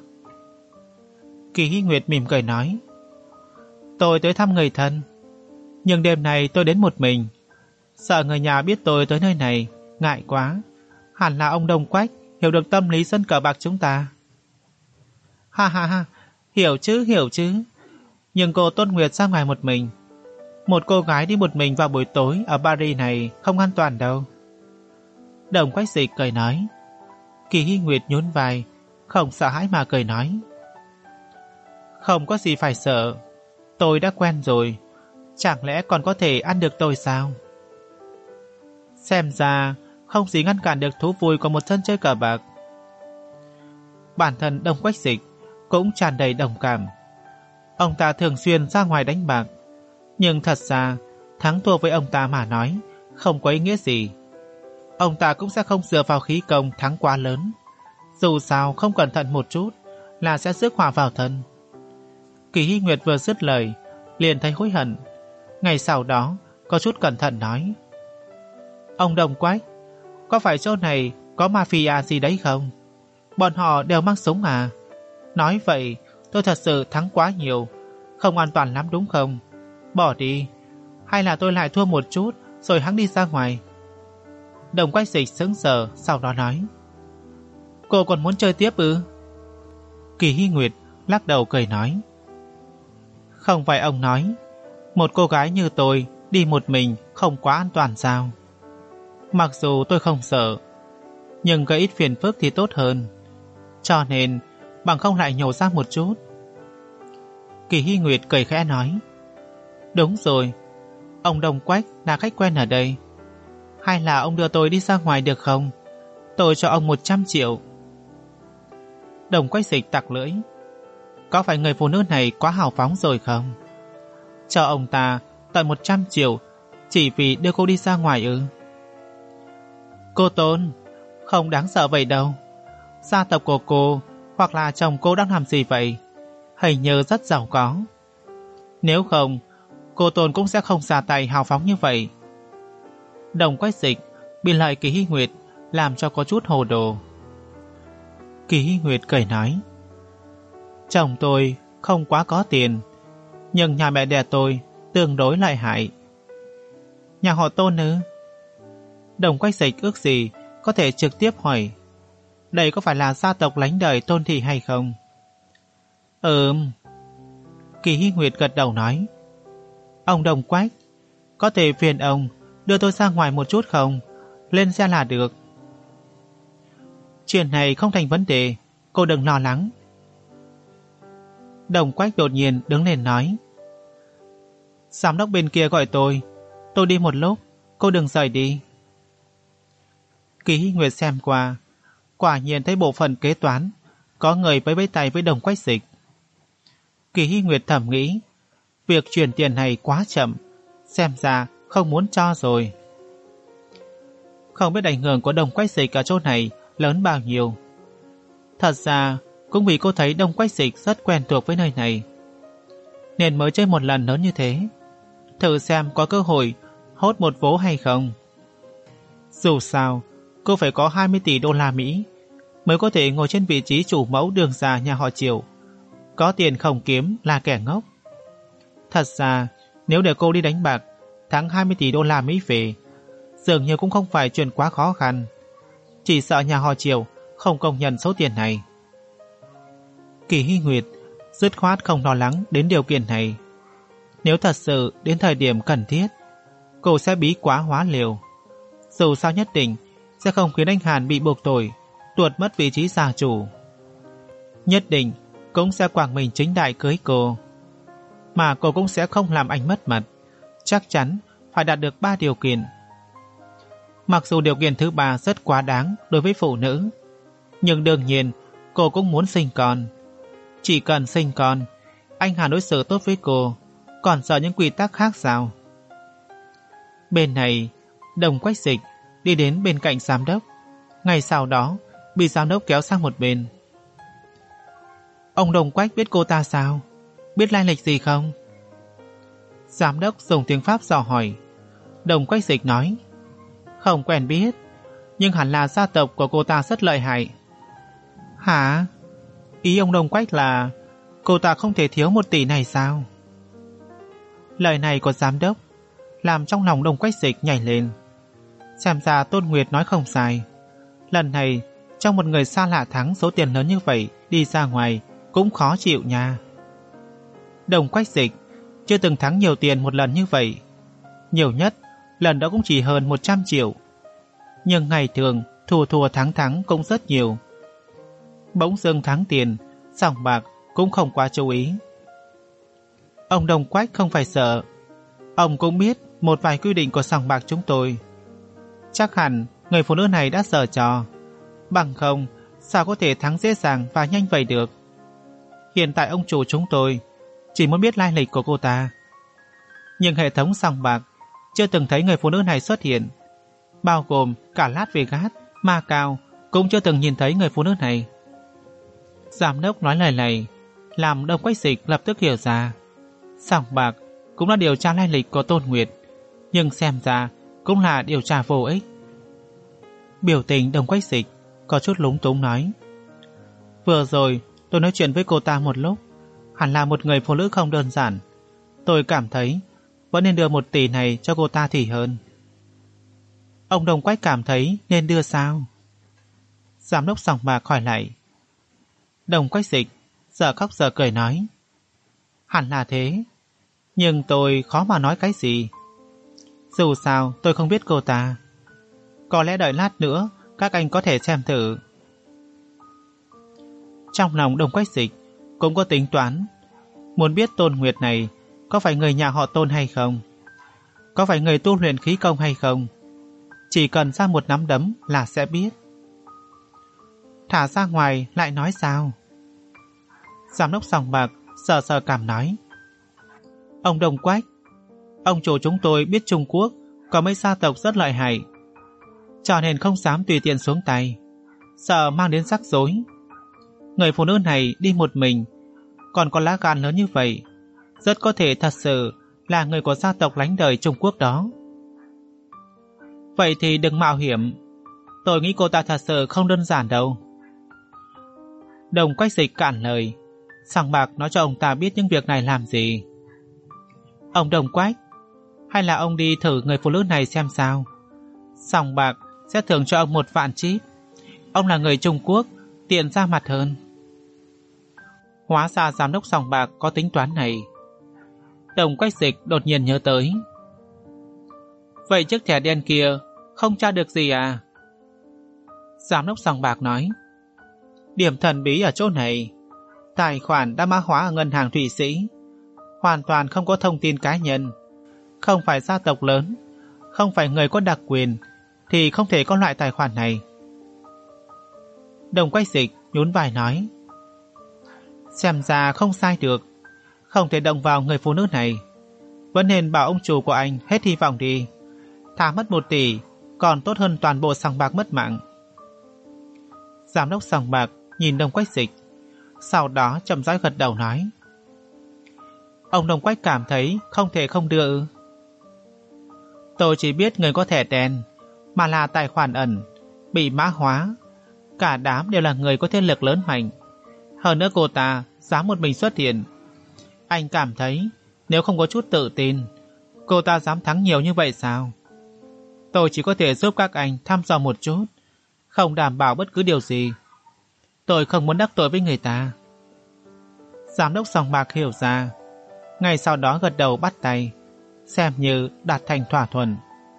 Kỳ Hy Nguyệt mỉm cười nói. Tôi tới thăm người thân, nhưng đêm này tôi đến một mình, sợ người nhà biết tôi tới nơi này, ngại quá. Hẳn là ông Đồng Quách hiểu được tâm lý dân cờ bạc chúng ta. Ha ha ha, hiểu chứ, hiểu chứ. Nhưng cô Tôn Nguyệt ra ngoài một mình, một cô gái đi một mình vào buổi tối ở Paris này không an toàn đâu. Đồng Quách Dịch cười nói. Kỳ Hy Nguyệt nhún vai, không sợ hãi mà cười nói. Không có gì phải sợ, tôi đã quen rồi, chẳng lẽ còn có thể ăn được tôi sao? Xem ra không gì ngăn cản được thú vui của một sân chơi cờ bạc. Bản thân Đồng Quách Dịch cũng tràn đầy đồng cảm. Ông ta thường xuyên ra ngoài đánh bạc, nhưng thật ra thắng thua với ông ta mà nói không có ý nghĩa gì. Ông ta cũng sẽ không dựa vào khí công thắng quá lớn, dù sao không cẩn thận một chút là sẽ rước họa vào thân. Kỳ Hy Nguyệt vừa dứt lời liền thấy hối hận. Ngày sau đó có chút cẩn thận nói. Ông Đồng Quách, có phải chỗ này có mafia gì đấy không? Bọn họ đều mang súng à? Nói vậy tôi thật sự thắng quá nhiều, không an toàn lắm đúng không? Bỏ đi, hay là tôi lại thua một chút rồi hắn đi ra ngoài? Đồng Quách Dịch sững sờ, sau đó nói. Cô còn muốn chơi tiếp ư? Kỳ Hy Nguyệt lắc đầu cười nói. Không phải ông nói một cô gái như tôi đi một mình không quá an toàn sao? Mặc dù tôi không sợ, nhưng gây ít phiền phức thì tốt hơn, cho nên bằng không lại nhổ ra một chút. Kỳ Hy Nguyệt cười khẽ nói. Đúng rồi, ông Đồng Quách là khách quen ở đây. Hay là ông đưa tôi đi ra ngoài được không? Tôi cho ông một trăm triệu. Đồng Quách Dịch tặc lưỡi. Có phải người phụ nữ này quá hào phóng rồi không? Cho ông ta tận một trăm triệu chỉ vì đưa cô đi ra ngoài ư? Cô Tôn, không đáng sợ vậy đâu. Gia tộc của cô hoặc là chồng cô đang làm gì vậy? Hình như rất giàu có. Nếu không, cô Tôn cũng sẽ không ra tay hào phóng như vậy. Đồng Quách Dịch bị lời Kỳ Hy Nguyệt làm cho có chút hồ đồ. Kỳ Hy Nguyệt cười nói, chồng tôi không quá có tiền, nhưng nhà mẹ đẻ tôi tương đối lợi hại. Nhà họ Tôn ư? Đồng Quách Dịch ước gì có thể trực tiếp hỏi, đây có phải là gia tộc lánh đời Tôn thị hay không? Ừm. Kỳ Hy Nguyệt gật đầu nói, ông Đồng Quách, có thể phiền ông đưa tôi ra ngoài một chút không? Lên xe là được. Chuyện này không thành vấn đề, cô đừng lo lắng. Đồng Quách đột nhiên đứng lên nói, giám đốc bên kia gọi tôi, tôi đi một lúc, cô đừng rời đi. Kỳ Hy Nguyệt xem qua, quả nhiên thấy bộ phận kế toán có người vẫy vẫy tay với Đồng Quách Dịch. Kỳ Hy Nguyệt thầm nghĩ, việc chuyển tiền này quá chậm, xem ra không muốn cho rồi. Không biết ảnh hưởng của Đồng Quách Dịch ở chỗ này lớn bao nhiêu. Thật ra cũng vì cô thấy Đồng Quách Dịch rất quen thuộc với nơi này, nên mới chơi một lần lớn như thế, thử xem có cơ hội hốt một vố hay không. Dù sao, cô phải có hai mươi tỷ đô la Mỹ mới có thể ngồi trên vị trí chủ mẫu đường già nhà họ Triệu. Có tiền không kiếm là kẻ ngốc. Thật ra, nếu để cô đi đánh bạc thắng hai mươi tỷ đô la Mỹ về, dường như cũng không phải chuyện quá khó khăn. Chỉ sợ nhà họ Triệu không công nhận số tiền này. Kỳ Hy Nguyệt dứt khoát không lo lắng đến điều kiện này. Nếu thật sự đến thời điểm cần thiết, cô sẽ bí quá hóa liều. Dù sao nhất định sẽ không khiến anh Hàn bị buộc tội tuột mất vị trí gia chủ. Nhất định cũng sẽ quảng mình chính đại cưới cô. Mà cô cũng sẽ không làm anh mất mặt. Chắc chắn phải đạt được ba điều kiện. Mặc dù điều kiện thứ ba rất quá đáng đối với phụ nữ, nhưng đương nhiên cô cũng muốn sinh con. Chỉ cần sinh con, anh Hàn đối xử tốt với cô, còn sợ những quy tắc khác sao? Bên này, Đồng Quách Dịch đi đến bên cạnh giám đốc. Ngay sau đó bị giám đốc kéo sang một bên. Ông Đồng Quách biết cô ta sao? Biết lai lịch gì không? Giám đốc dùng tiếng Pháp dò hỏi. Đồng Quách Dịch nói, không quen biết, nhưng hẳn là gia tộc của cô ta rất lợi hại. Hả? Ý ông Đồng Quách là cô ta không thể thiếu một tỷ này sao? Lời này của giám đốc làm trong lòng Đồng Quách Dịch nhảy lên. Xem ra Tôn Nguyệt nói không sai. Lần này trong một người xa lạ thắng số tiền lớn như vậy đi ra ngoài cũng khó chịu nha. Đồng Quách Dịch chưa từng thắng nhiều tiền một lần như vậy. Nhiều nhất lần đó cũng chỉ hơn một trăm triệu. Nhưng ngày thường thua thua thắng thắng cũng rất nhiều. Bỗng dưng thắng tiền, sòng bạc cũng không quá chú ý. Ông Đồng Quách không phải sợ. Ông cũng biết một vài quy định của sòng bạc chúng tôi. Chắc hẳn người phụ nữ này đã giở trò. Bằng không sao có thể thắng dễ dàng và nhanh vậy được. Hiện tại ông chủ chúng tôi chỉ muốn biết lai lịch của cô ta. Nhưng hệ thống sòng bạc chưa từng thấy người phụ nữ này xuất hiện. Bao gồm cả Las Vegas, Macau cũng chưa từng nhìn thấy người phụ nữ này. Giám đốc nói lời này làm Đồng Quách Dịch lập tức hiểu ra. Sòng bạc cũng đã điều tra lai lịch của Tôn Nguyệt, nhưng xem ra cũng là điều tra vô ích. Biểu tình Đồng Quách Dịch có chút lúng túng nói, vừa rồi tôi nói chuyện với cô ta một lúc, hẳn là một người phụ nữ không đơn giản. Tôi cảm thấy vẫn nên đưa một tỷ này cho cô ta thì hơn. Ông Đồng Quách cảm thấy nên đưa sao? Giám đốc sòng bạc hỏi lại. Đồng Quách Dịch giờ khóc giờ cười nói, hẳn là thế, nhưng tôi khó mà nói cái gì. Dù sao tôi không biết cô ta. Có lẽ đợi lát nữa các anh có thể xem thử. Trong lòng Đồng Quách Dịch cũng có tính toán, muốn biết Tôn Nguyệt này có phải người nhà họ Tôn hay không? Có phải người tu luyện khí công hay không? Chỉ cần ra một nắm đấm là sẽ biết. Thả ra ngoài lại nói sao? Giám đốc sòng bạc sờ sờ cảm nói. Ông Đồng Quách, ông chủ chúng tôi biết Trung Quốc có mấy gia tộc rất lợi hại, cho nên không dám tùy tiện xuống tay, sợ mang đến rắc rối. Người phụ nữ này đi một mình, còn có lá gan lớn như vậy, rất có thể thật sự là người của gia tộc lánh đời Trung Quốc đó. Vậy thì đừng mạo hiểm, tôi nghĩ cô ta thật sự không đơn giản đâu. Đồng Quách Dịch cản lời, sòng bạc nói cho ông ta biết những việc này làm gì. Ông Đồng Quách, hay là ông đi thử người phụ nữ này xem sao? Sòng bạc sẽ thưởng cho ông một vạn chip. Ông là người Trung Quốc, tiện ra mặt hơn. Hóa ra giám đốc sòng bạc có tính toán này. Đồng Quách Dịch đột nhiên nhớ tới. Vậy chiếc thẻ đen kia không tra được gì à? Giám đốc sòng bạc nói. Điểm thần bí ở chỗ này, tài khoản đã mã hóa ở ngân hàng Thụy Sĩ, hoàn toàn không có thông tin cá nhân. Không phải gia tộc lớn, không phải người có đặc quyền thì không thể có loại tài khoản này. Đồng Quách Dịch nhún vai nói. Xem ra không sai được, không thể động vào người phụ nữ này. Vẫn nên bảo ông chủ của anh hết hy vọng đi. Thả mất một tỷ còn tốt hơn toàn bộ sòng bạc mất mạng. Giám đốc sòng bạc nhìn Đồng Quách Dịch, sau đó chậm rãi gật đầu nói. Ông Đồng Quách cảm thấy không thể không đưa ư? Tôi chỉ biết người có thẻ đen, mà là tài khoản ẩn, bị mã hóa. Cả đám đều là người có thế lực lớn mạnh. Hơn nữa cô ta dám một mình xuất hiện. Anh cảm thấy nếu không có chút tự tin, cô ta dám thắng nhiều như vậy sao? Tôi chỉ có thể giúp các anh thăm dò một chút, không đảm bảo bất cứ điều gì. Tôi không muốn đắc tội với người ta. Giám đốc sòng bạc hiểu ra, ngay sau đó gật đầu bắt tay, xem như đạt thành thỏa thuận.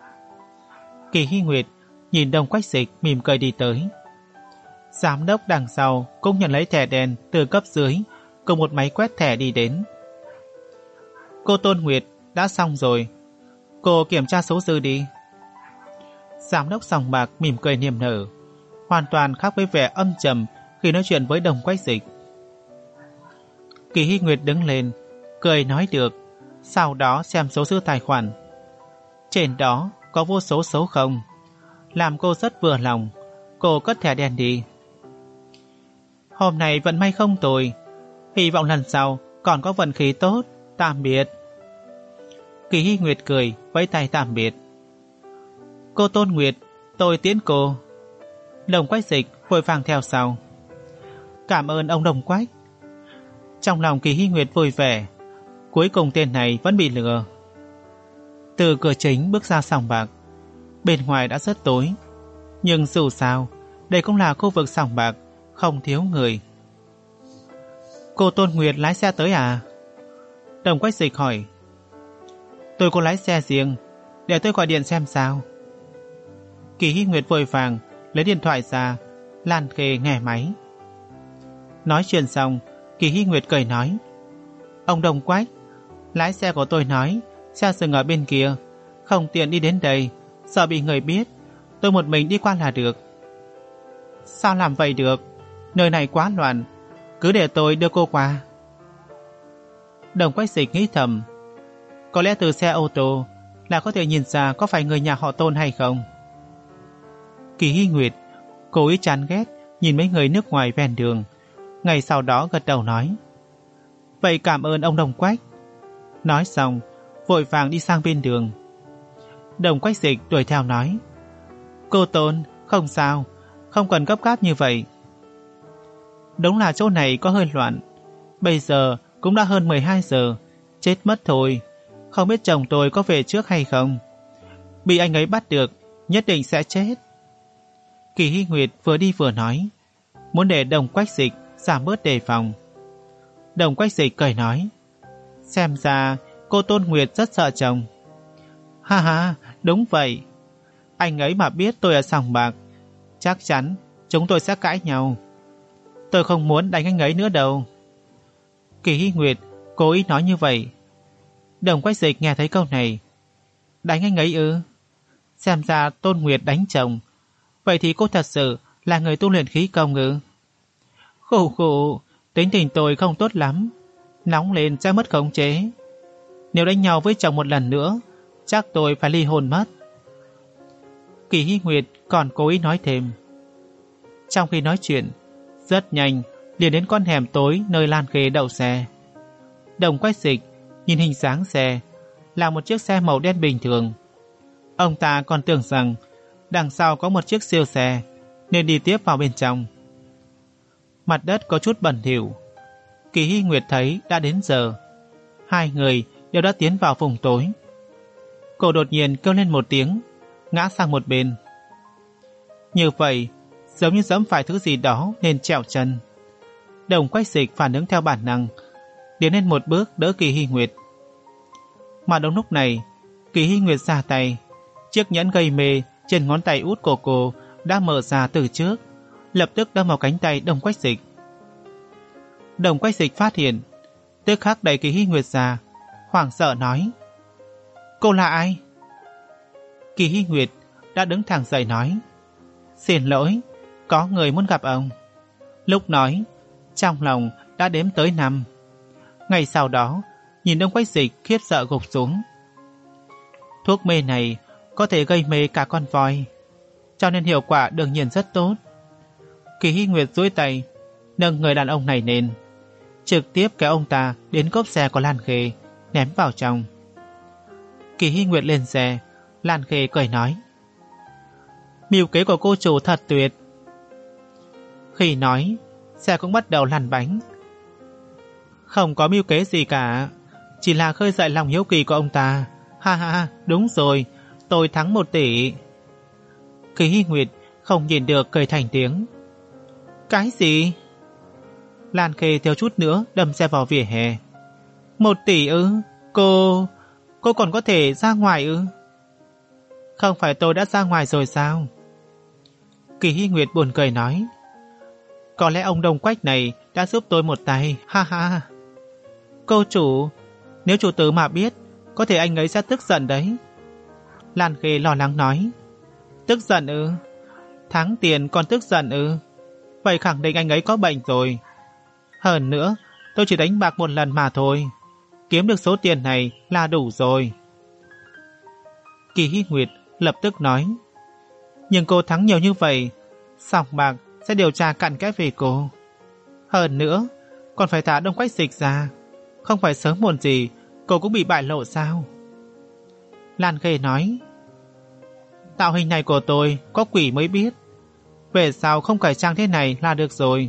Kỳ Hy Nguyệt nhìn Đồng Quách Dịch mỉm cười đi tới. Giám đốc đằng sau cũng nhận lấy thẻ đen từ cấp dưới, cùng một máy quét thẻ đi đến. Cô Tôn Nguyệt đã xong rồi, cô kiểm tra số dư đi. Giám đốc sòng bạc mỉm cười niềm nở, hoàn toàn khác với vẻ âm trầm khi nói chuyện với Đồng Quách Dịch. Kỳ Hy Nguyệt đứng lên, cười nói được, sau đó xem số dư tài khoản. Trên đó có vô số số không, làm cô rất vừa lòng. Cô cất thẻ đen đi. Hôm nay vận may không tồi, hy vọng lần sau còn có vận khí tốt. Tạm biệt. Kỳ Hy Nguyệt cười vẫy tay tạm biệt. Cô Tôn Nguyệt, tôi tiễn cô. Đồng Quách Dịch vội vàng theo sau. Cảm ơn ông Đồng Quách. Trong lòng Kỳ Hy Nguyệt vui vẻ, cuối cùng tên này vẫn bị lừa. Từ cửa chính bước ra sòng bạc. Bên ngoài đã rất tối, nhưng dù sao đây cũng là khu vực sòng bạc, không thiếu người. Cô Tôn Nguyệt lái xe tới à? Đồng Quách Dịch hỏi. Tôi có lái xe riêng, để tôi gọi điện xem sao. Kỳ Hy Nguyệt vội vàng lấy điện thoại ra, Lan Khê nghe máy. Nói chuyện xong, Kỳ Hy Nguyệt cười nói. Ông Đồng Quách, lái xe của tôi nói xe dừng ở bên kia, không tiện đi đến đây, sợ bị người biết. Tôi một mình đi qua là được. Sao làm vậy được? Nơi này quá loạn, cứ để tôi đưa cô qua. Đồng Quách Dịch nghĩ thầm, có lẽ từ xe ô tô là có thể nhìn ra có phải người nhà họ Tôn hay không. Kỳ Hy Nguyệt cố ý chán ghét nhìn mấy người nước ngoài ven đường, ngày sau đó gật đầu nói. Vậy cảm ơn ông Đồng Quách. Nói xong vội vàng đi sang bên đường. Đồng Quách Dịch đuổi theo nói. Cô Tôn, không sao, không cần gấp gáp như vậy. Đúng là chỗ này có hơi loạn. Bây giờ cũng đã hơn mười hai giờ, chết mất thôi. Không biết chồng tôi có về trước hay không. Bị anh ấy bắt được, nhất định sẽ chết. Kỳ Hy Nguyệt vừa đi vừa nói, muốn để Đồng Quách Dịch giảm bớt đề phòng. Đồng Quách Dịch cười nói. Xem ra cô Tôn Nguyệt rất sợ chồng. Ha ha, đúng vậy. Anh ấy mà biết tôi ở sòng bạc, chắc chắn chúng tôi sẽ cãi nhau. Tôi không muốn đánh anh ấy nữa đâu. Kỳ Hy Nguyệt cố ý nói như vậy. Đồng Quách Dịch nghe thấy câu này. Đánh anh ấy ư? Xem ra Tôn Nguyệt đánh chồng. Vậy thì cô thật sự là người tu luyện khí công ư? Khổ khổ, tính tình tôi không tốt lắm. Nóng lên sẽ mất khống chế. Nếu đánh nhau với chồng một lần nữa, chắc tôi phải ly hôn mất. Kỳ Hy Nguyệt còn cố ý nói thêm. Trong khi nói chuyện, rất nhanh liền đến con hẻm tối nơi Lan Khê đậu xe. Đồng Quách Dịch nhìn hình dáng xe là một chiếc xe màu đen bình thường. Ông ta còn tưởng rằng đằng sau có một chiếc siêu xe nên đi tiếp vào bên trong. Mặt đất có chút bẩn thỉu. Kỳ Hy Nguyệt thấy đã đến giờ. Hai người đều đã tiến vào vùng tối. Cô đột nhiên kêu lên một tiếng, ngã sang một bên. Như vậy giống như giẫm phải thứ gì đó nên trẹo chân. Đồng Quách Dịch phản ứng theo bản năng, tiến lên một bước đỡ Kỳ Hy Nguyệt. Mà đúng lúc này, Kỳ Hy Nguyệt ra tay, chiếc nhẫn gây mê trên ngón tay út của cô đã mở ra từ trước, lập tức đâm vào cánh tay Đồng Quách Dịch. Đồng Quách Dịch phát hiện, tức khắc đẩy Kỳ Hy Nguyệt ra, hoảng sợ nói: Cô là ai? Kỳ Hy Nguyệt đã đứng thẳng dậy nói: Xin lỗi, có người muốn gặp ông. Lúc nói, trong lòng đã đếm tới năm. Ngày sau đó, nhìn Đồng Quách Dịch khiếp sợ gục xuống. Thuốc mê này có thể gây mê cả con voi, cho nên hiệu quả đương nhiên rất tốt. Kỳ Hy Nguyệt duỗi tay nâng người đàn ông này lên, trực tiếp kéo ông ta đến cốp xe của Lan Khê, ném vào trong. Kỳ Hy Nguyệt lên xe, Lan Khê cười nói: Mưu kế của cô chủ thật tuyệt. Khi nói, xe cũng bắt đầu lăn bánh. Không có mưu kế gì cả, chỉ là khơi dậy lòng hiếu kỳ của ông ta. Ha ha, đúng rồi, tôi thắng một tỷ. Kỳ Hy Nguyệt không nhìn được cười thành tiếng. Cái gì? Lan Khê thiếu chút nữa đâm xe vào vỉa hè. Một tỷ ư? Cô... cô còn có thể ra ngoài ư? Không phải tôi đã ra ngoài rồi sao? Kỳ Hy Nguyệt buồn cười nói: Có lẽ ông Đồng Quách này đã giúp tôi một tay. Ha ha. Cô chủ, nếu chủ tử mà biết, có thể anh ấy sẽ tức giận đấy. Lan Khê lo lắng nói: Tức giận ư? Thắng tiền còn tức giận ư? Vậy khẳng định anh ấy có bệnh rồi. Hơn nữa, tôi chỉ đánh bạc một lần mà thôi, kiếm được số tiền này là đủ rồi. Kỳ Hy Nguyệt lập tức nói: Nhưng cô thắng nhiều như vậy, sòng bạc sẽ điều tra cặn kẽ về cô. Hơn nữa, còn phải thả Đồng Quách Dịch ra, không phải sớm muộn gì cô cũng bị bại lộ sao? Lan Khê nói: Tạo hình này của tôi có quỷ mới biết, về sau không cải trang thế này là được rồi.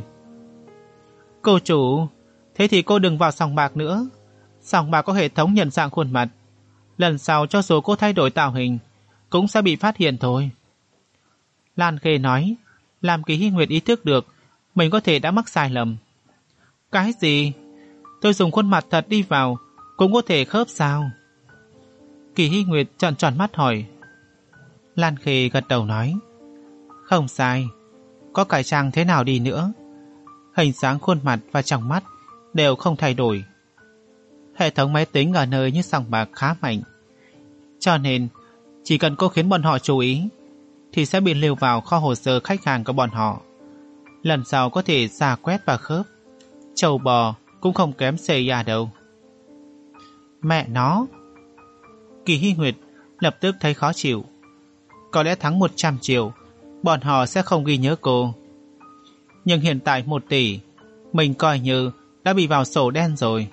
Cô chủ, thế thì cô đừng vào sòng bạc nữa. Sòng bạc có hệ thống nhận dạng khuôn mặt, lần sau cho dù cô thay đổi tạo hình cũng sẽ bị phát hiện thôi. Lan Khê nói, làm Kỳ Hy Nguyệt ý thức được mình có thể đã mắc sai lầm. Cái gì? Tôi dùng khuôn mặt thật đi vào cũng có thể khớp sao? Kỳ Hy Nguyệt trợn tròn mắt hỏi. Lan Khê gật đầu nói: Không sai, có cải trang thế nào đi nữa, hình dáng khuôn mặt và trong mắt đều không thay đổi. Hệ thống máy tính ở nơi như sòng bạc khá mạnh, cho nên chỉ cần cô khiến bọn họ chú ý thì sẽ bị lưu vào kho hồ sơ khách hàng của bọn họ. Lần sau có thể ra quét và khớp. Trâu bò cũng không kém xê i a đâu. Mẹ nó! Kỳ Hy Nguyệt lập tức thấy khó chịu. Có lẽ thắng một trăm triệu bọn họ sẽ không ghi nhớ cô, nhưng hiện tại một tỷ mình coi như đã bị vào sổ đen rồi.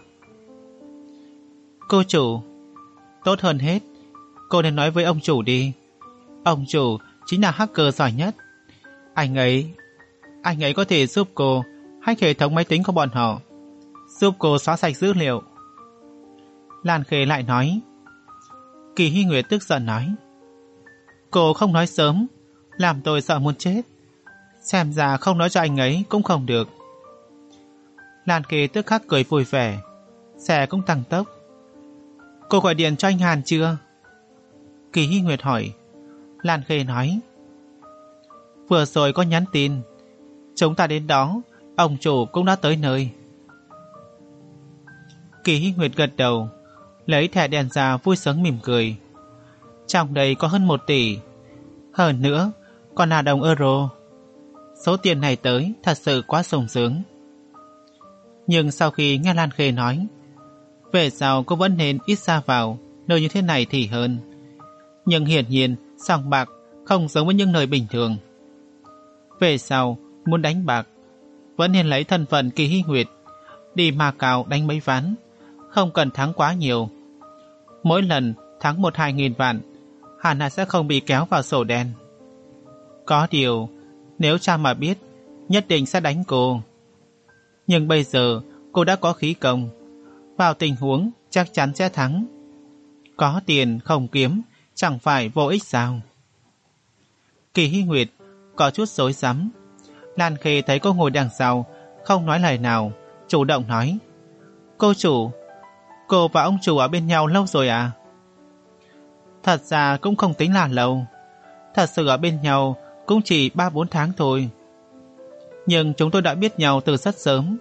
Cô chủ, tốt hơn hết cô nên nói với ông chủ đi. Ông chủ chính là hacker giỏi nhất. Anh ấy Anh ấy có thể giúp cô hack hệ thống máy tính của bọn họ, giúp cô xóa sạch dữ liệu. Lan Khê lại nói. Kỳ Hy Nguyệt tức giận nói: Cô không nói sớm, làm tôi sợ muốn chết. Xem ra không nói cho anh ấy cũng không được. Lan Khê tức khắc cười vui vẻ, xe cũng tăng tốc. Cô gọi điện cho anh Hàn chưa? Kỳ Hy Nguyệt hỏi. Lan Khê nói: Vừa rồi có nhắn tin, chúng ta đến đó, ông chủ cũng đã tới nơi. Kỳ Hy Nguyệt gật đầu, lấy thẻ đen ra vui sướng mỉm cười. Trong đây có hơn một tỷ. Hơn nữa, còn là đồng euro. Số tiền này tới thật sự quá sung sướng. Nhưng sau khi nghe Lan Khê nói, về sau cô vẫn nên ít ra vào nơi như thế này thì hơn. Nhưng hiển nhiên, sòng bạc không giống với những nơi bình thường. Về sau, muốn đánh bạc, vẫn nên lấy thân phận Kỳ Hy Nguyệt, đi mà cào đánh mấy ván, không cần thắng quá nhiều. Mỗi lần thắng một hai nghìn vạn, hẳn là sẽ không bị kéo vào sổ đen. Có điều, nếu cha mà biết, nhất định sẽ đánh cô. Nhưng bây giờ, cô đã có khí công, vào tình huống chắc chắn sẽ thắng. Có tiền không kiếm, chẳng phải vô ích sao? Kỳ Hy Nguyệt có chút rối rắm. Lan Khê thấy cô ngồi đằng sau, không nói lời nào, chủ động nói: Cô chủ, cô và ông chủ ở bên nhau lâu rồi à? Thật ra cũng không tính là lâu. Thật sự ở bên nhau cũng chỉ ba bốn tháng thôi. Nhưng chúng tôi đã biết nhau từ rất sớm.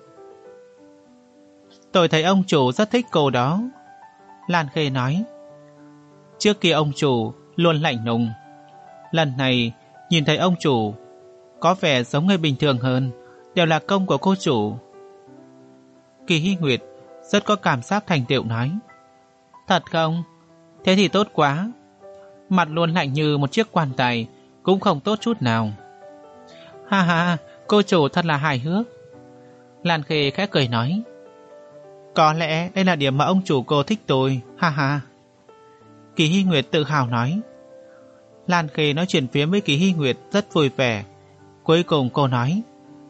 Tôi thấy ông chủ rất thích cô đó. Lan Khê nói. Trước kia ông chủ luôn lạnh lùng. Lần này nhìn thấy ông chủ có vẻ giống người bình thường hơn, đều là công của cô chủ. Kỳ Hy Nguyệt rất có cảm giác thành tựu nói: Thật không? Thế thì tốt quá. Mặt luôn lạnh như một chiếc quan tài, cũng không tốt chút nào. Ha ha, cô chủ thật là hài hước. Lan Khê khẽ cười nói: Có lẽ đây là điểm mà ông chủ cô thích tôi. Ha ha. Kỳ Hy Nguyệt tự hào nói. Lan Khê nói chuyện phía với Kỳ Hy Nguyệt rất vui vẻ. Cuối cùng cô nói: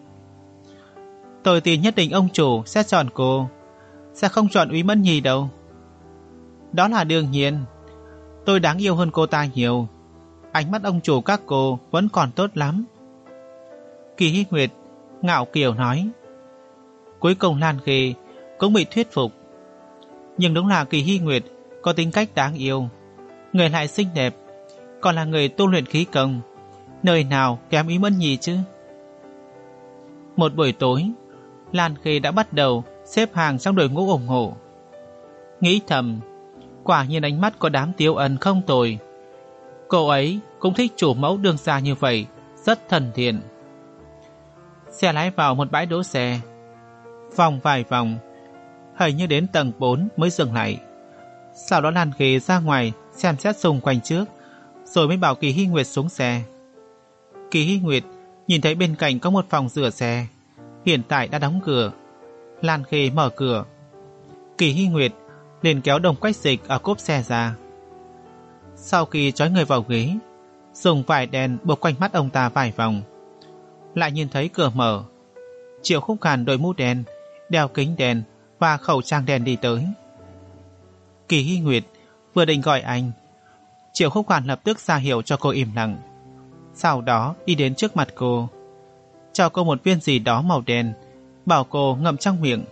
Tôi tin nhất định ông chủ sẽ chọn cô, sẽ không chọn Úy Mẫn Nhi đâu. Đó là đương nhiên. Tôi đáng yêu hơn cô ta nhiều. Ánh mắt ông chủ các cô vẫn còn tốt lắm. Kỳ Hy Nguyệt ngạo kiều nói. Cuối cùng Lan Khê cũng bị thuyết phục. Nhưng đúng là Kỳ Hy Nguyệt có tính cách đáng yêu, người lại xinh đẹp, còn là người tu luyện khí công, nơi nào kém Úy Mẫn Nhi chứ. Một buổi tối, Lan Khê đã bắt đầu xếp hàng trong đội ngũ ủng hộ. Nghĩ thầm, quả nhiên ánh mắt của đám Tiếu Ân không tồi. Cô ấy cũng thích chủ mẫu đường xa như vậy, rất thân thiện. Xe lái vào một bãi đỗ xe, vòng vài vòng, hình như đến tầng bốn mới dừng lại. Sau đó Lan Khê ra ngoài xem xét xung quanh trước, rồi mới bảo Kỳ Hy Nguyệt xuống xe. Kỳ Hy Nguyệt nhìn thấy bên cạnh có một phòng rửa xe, hiện tại đã đóng cửa. Lan Khê mở cửa. Kỳ Hy Nguyệt liền kéo đồng quách dịch ở cốp xe ra. Sau khi trói người vào ghế, dùng vải đen buộc quanh mắt ông ta vài vòng, lại nhìn thấy cửa mở. Triệu Khúc Hàn đội mũ đen, đeo kính đen và khẩu trang đen đi tới. Kỳ Hy Nguyệt vừa định gọi anh, Triệu Khúc Hàn lập tức ra hiệu cho cô im lặng. Sau đó đi đến trước mặt cô, cho cô một viên gì đó màu đen, bảo cô ngậm trong miệng.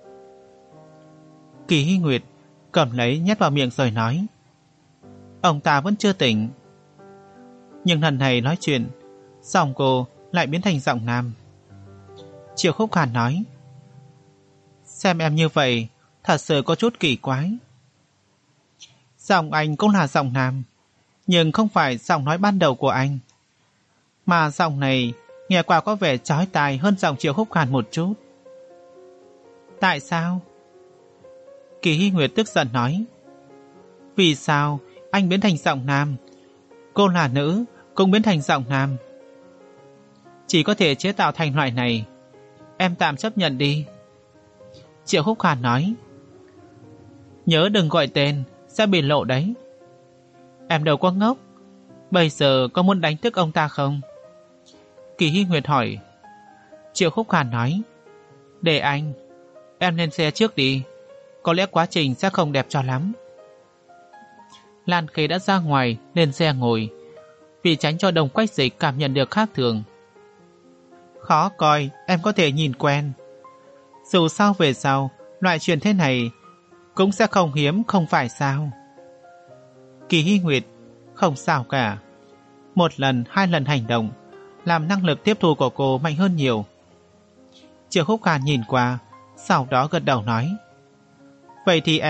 Kỳ Hy Nguyệt cầm lấy nhét vào miệng rồi nói: Ông ta vẫn chưa tỉnh. Nhưng lần này nói chuyện, giọng cô lại biến thành giọng nam. Triệu Khúc Hàn nói: Xem em như vậy thật sự có chút kỳ quái. Giọng anh cũng là giọng nam, nhưng không phải giọng nói ban đầu của anh, mà giọng này nghe qua có vẻ chói tai hơn giọng Triệu Khúc Hàn một chút. Tại sao? Kỳ Hy Nguyệt tức giận nói: Vì sao anh biến thành giọng nam, cô là nữ cũng biến thành giọng nam? Chỉ có thể chế tạo thành loại này, em tạm chấp nhận đi. Triệu Khúc Hàn nói: Nhớ đừng gọi tên, sẽ bị lộ đấy. Em đâu có ngốc. Bây giờ có muốn đánh thức ông ta không? Kỳ Hy Nguyệt hỏi. Triệu Khúc Hàn nói: Để anh, em lên xe trước đi, có lẽ quá trình sẽ không đẹp cho lắm. Lan Khê đã ra ngoài lên xe ngồi, vì tránh cho đồng quách dịch cảm nhận được khác thường. Khó coi, em có thể nhìn quen. Dù sao về sau, loại chuyện thế này cũng sẽ không hiếm, không phải sao? Kỳ Hy Nguyệt không sao cả. Một lần, hai lần hành động làm năng lực tiếp thu của cô mạnh hơn nhiều. Triệu Khúc Hàn nhìn qua, sau đó gật đầu nói: Vậy thì em,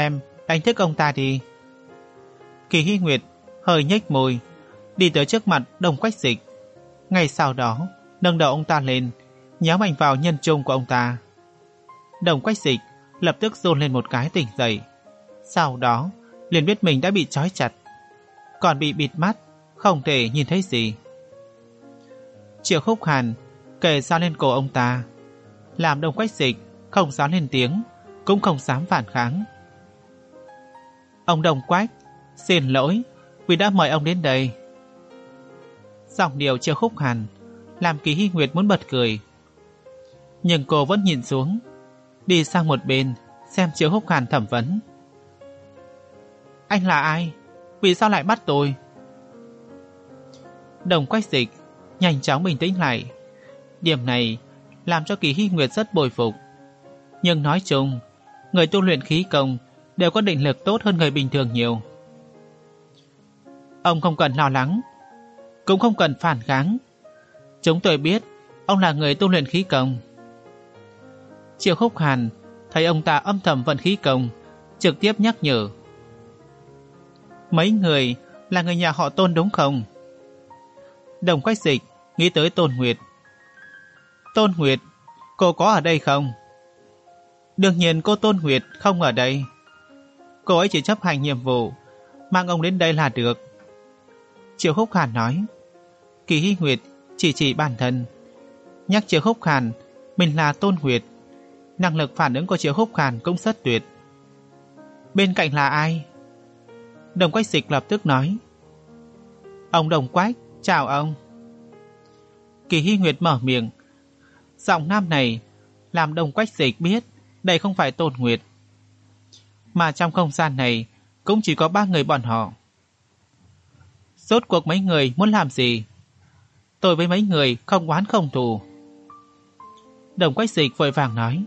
đánh thức ông ta đi. Kỳ Hy Nguyệt hơi nhếch môi, đi tới trước mặt Đồng Quách Dịch. Ngay sau đó, nâng đầu ông ta lên, nhéo mạnh vào nhân trung của ông ta. Đồng Quách Dịch lập tức run lên một cái tỉnh dậy. Sau đó, liền biết mình đã bị trói chặt, còn bị bịt mắt, không thể nhìn thấy gì. Triệu Khúc Hàn kề dao lên cổ ông ta, làm Đồng Quách Dịch không dám lên tiếng, cũng không dám phản kháng. Ông Đồng Quách, xin lỗi vì đã mời ông đến đây. Giọng điệu Triệu Khúc Hàn làm Kỳ Hy Nguyệt muốn bật cười, nhưng cô vẫn nhìn xuống, đi sang một bên xem Triệu Khúc Hàn thẩm vấn. Anh là ai? Vì sao lại bắt tôi? Đồng Quách Dịch nhanh chóng bình tĩnh lại. Điểm này làm cho Kỳ Hy Nguyệt rất bội phục. Nhưng nói chung, người tu luyện khí công đều có định lực tốt hơn người bình thường nhiều. Ông không cần lo lắng, cũng không cần phản kháng. Chúng tôi biết ông là người tu luyện khí công. Triệu Khúc Hàn thấy ông ta âm thầm vận khí công, trực tiếp nhắc nhở. Mấy người là người nhà họ Tôn đúng không? Đồng Quách Dịch nghĩ tới Tôn Nguyệt. Tôn Nguyệt, cô có ở đây không? Đương nhiên cô Tôn Nguyệt không ở đây. Cô ấy chỉ chấp hành nhiệm vụ, mang ông đến đây là được. Triệu Khúc Hàn nói. Kỳ Hy Nguyệt chỉ chỉ bản thân, nhắc Triệu Khúc Hàn mình là Tôn Nguyệt. Năng lực phản ứng của Triệu Khúc Hàn cũng rất tuyệt. Bên cạnh là ai? Đồng Quách Dịch lập tức nói. Ông Đồng Quách, chào ông. Kỳ Hy Nguyệt mở miệng. Giọng nam này làm Đồng Quách Dịch biết đây không phải Tôn Nguyệt, mà trong không gian này cũng chỉ có ba người bọn họ. Rốt cuộc mấy người muốn làm gì? Tôi với mấy người không oán không thù. Đồng Quách Dịch vội vàng nói.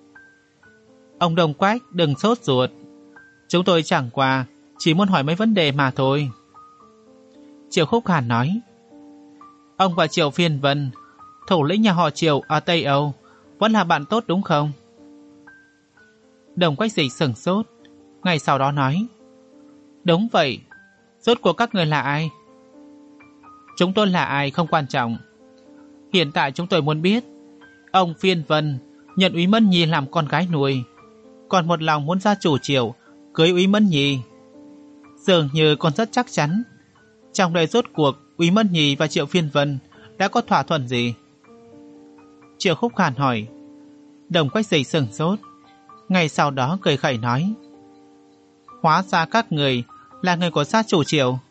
Ông Đồng Quách đừng sốt ruột, chúng tôi chẳng qua chỉ muốn hỏi mấy vấn đề mà thôi. Triệu Khúc Hàn nói. Ông và Triệu Phiên Vân, thủ lĩnh nhà họ Triệu ở Tây Âu, vẫn là bạn tốt đúng không? Đồng Quách Dịch sửng sốt, ngay sau đó nói. Đúng vậy. Rốt cuộc các người là ai? Chúng tôi là ai không quan trọng. Hiện tại chúng tôi muốn biết, ông Phiên Vân nhận Úy Mẫn Nhi làm con gái nuôi, còn một lòng muốn gia chủ Triệu cưới Úy Mẫn Nhi. Dường như còn rất chắc chắn. Trong đây rốt cuộc Úy Mẫn Nhi và Triệu Phiên Vân đã có thỏa thuận gì? Triệu Khúc Hàn hỏi. Đồng Quách Dịch sửng sốt, ngay sau đó cười khẩy nói. Hóa ra các người là người của gia chủ Triệu.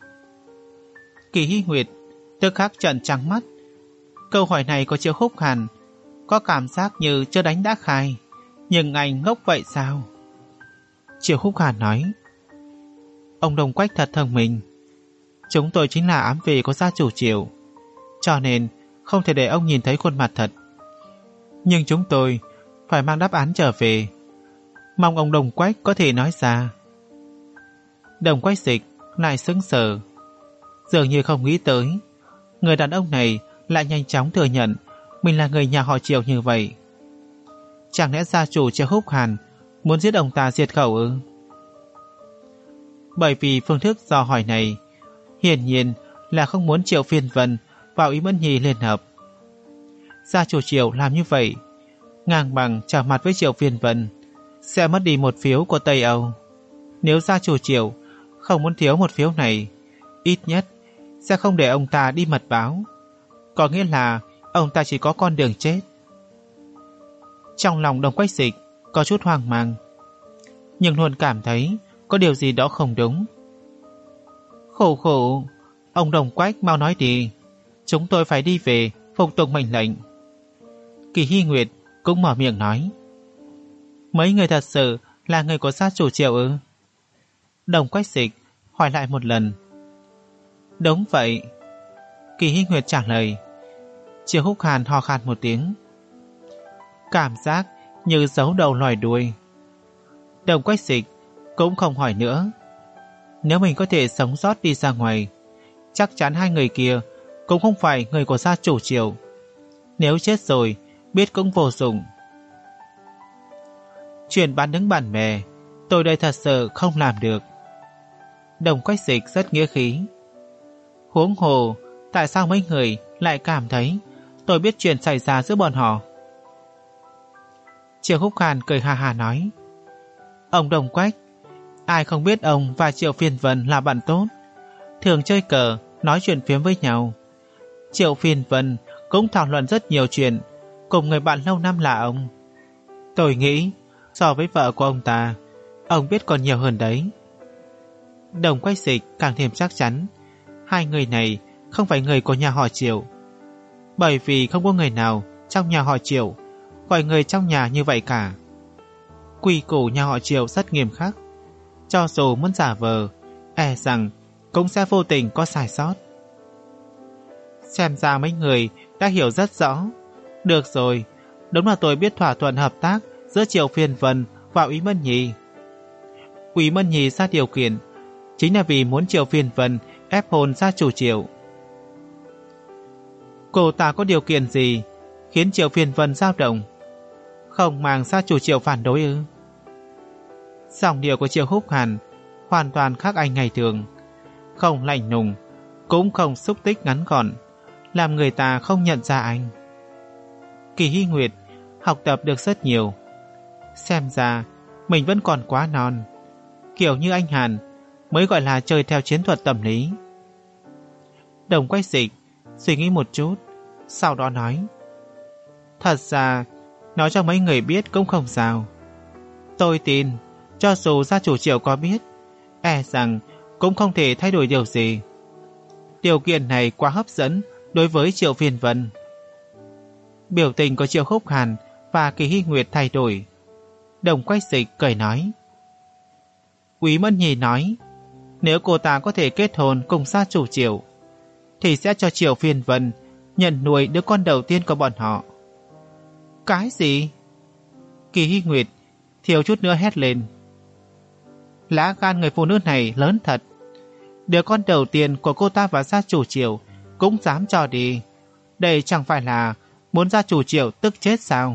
Kỳ Hy Nguyệt tức khắc trợn trắng mắt. Câu hỏi này của Triệu Khúc Hàn có cảm giác như chưa đánh đã khai. Nhưng anh ngốc vậy sao? Triệu Khúc Hàn nói. Ông Đồng Quách thật thông minh. Chúng tôi chính là ám vệ của gia chủ Triệu, cho nên không thể để ông nhìn thấy khuôn mặt thật. Nhưng chúng tôi phải mang đáp án trở về, mong ông Đồng Quách có thể nói ra. Đồng Quách Dịch lại sững sờ, dường như không nghĩ tới người đàn ông này lại nhanh chóng thừa nhận mình là người nhà họ Triệu như vậy. Chẳng lẽ gia chủ Triệu Khúc Hàn muốn giết ông ta diệt khẩu ư? Bởi vì phương thức dò hỏi này hiển nhiên là không muốn Triệu Phiên Vân và Úy Mẫn Nhi liên hợp. Gia chủ Triệu làm như vậy ngang bằng trở mặt với Triệu Phiên Vân, sẽ mất đi một phiếu của Tây Âu. Nếu gia chủ Triệu không muốn thiếu một phiếu này, ít nhất sẽ không để ông ta đi mật báo, có nghĩa là ông ta chỉ có con đường chết. Trong lòng Đồng Quách Dịch có chút hoang mang, nhưng luôn cảm thấy có điều gì đó không đúng. Khổ khổ, ông Đồng Quách mau nói đi, chúng tôi phải đi về phục tùng mệnh lệnh. Kỳ Hy Nguyệt cũng mở miệng nói. Mấy người thật sự là người của gia chủ Triệu ư? Đồng Quách Dịch hỏi lại một lần. Đúng vậy. Kỳ Hy Nguyệt trả lời. Triệu Khúc Hàn ho khan một tiếng, cảm giác như giấu đầu lòi đuôi. Đồng Quách Dịch cũng không hỏi nữa. Nếu mình có thể sống sót đi ra ngoài, chắc chắn hai người kia cũng không phải người của gia chủ Triệu. Nếu chết rồi, biết cũng vô dụng. Chuyện bán đứng bạn bè, Tôi đây thật sự không làm được. Đồng Quách Dịch rất nghĩa khí. Huống hồ, tại sao mấy người lại cảm thấy tôi biết chuyện xảy ra giữa bọn họ? Triệu Húc Hàn cười hà hà nói, ông Đồng Quách, ai không biết ông và Triệu Phiên Vân là bạn tốt, thường chơi cờ, nói chuyện phiếm với nhau. Triệu Phiên Vân cũng thảo luận rất nhiều chuyện cùng người bạn lâu năm là ông. Tôi nghĩ so với vợ của ông ta, ông biết còn nhiều hơn đấy. Đồng Quách Dịch càng thêm chắc chắn hai người này không phải người của nhà họ Triệu, bởi vì không có người nào trong nhà họ Triệu gọi người trong nhà như vậy cả. Quy củ nhà họ Triệu rất nghiêm khắc, cho dù muốn giả vờ, e rằng cũng sẽ vô tình có sai sót. Xem ra mấy người đã hiểu rất rõ. Được rồi, đúng là tôi biết thỏa thuận hợp tác giữa Triệu Phiên Vân và Úy Mân Nhi. Úy Mân Nhi ra điều kiện chính là vì muốn Triệu Phiên Vân ép hôn gia chủ Triệu. Cô ta có điều kiện gì khiến Triệu Phiên Vân dao động? Không mang gia chủ Triệu phản đối ư? Giọng điệu của Triệu Húc Hàn hoàn toàn khác anh ngày thường, không lạnh lùng, cũng không xúc tích ngắn gọn, làm người ta không nhận ra anh. Kỳ Hy Nguyệt học tập được rất nhiều. Xem ra mình vẫn còn quá non. Kiểu như anh Hàn mới gọi là chơi theo chiến thuật tâm lý. Đồng Quách Dịch suy nghĩ một chút, sau đó nói, thật ra nói cho mấy người biết cũng không sao. Tôi tin cho dù gia chủ Triệu có biết, e rằng cũng không thể thay đổi điều gì. Điều kiện này quá hấp dẫn đối với Triệu Phiên Vân. Biểu tình của Triệu Húc Hàn và Kỳ Hy Nguyệt thay đổi. Đồng Quách Dịch cười nói, Úy Mân Nhi nói, nếu cô ta có thể kết hôn cùng gia chủ Triệu, thì sẽ cho Triệu Phiên Vân nhận nuôi đứa con đầu tiên của bọn họ. Cái gì? Kỳ Hy Nguyệt thiếu chút nữa hét lên. Lá gan người phụ nữ này lớn thật. Đứa con đầu tiên của cô ta và gia chủ Triệu cũng dám cho đi. Đây chẳng phải là muốn gia chủ Triệu tức chết sao?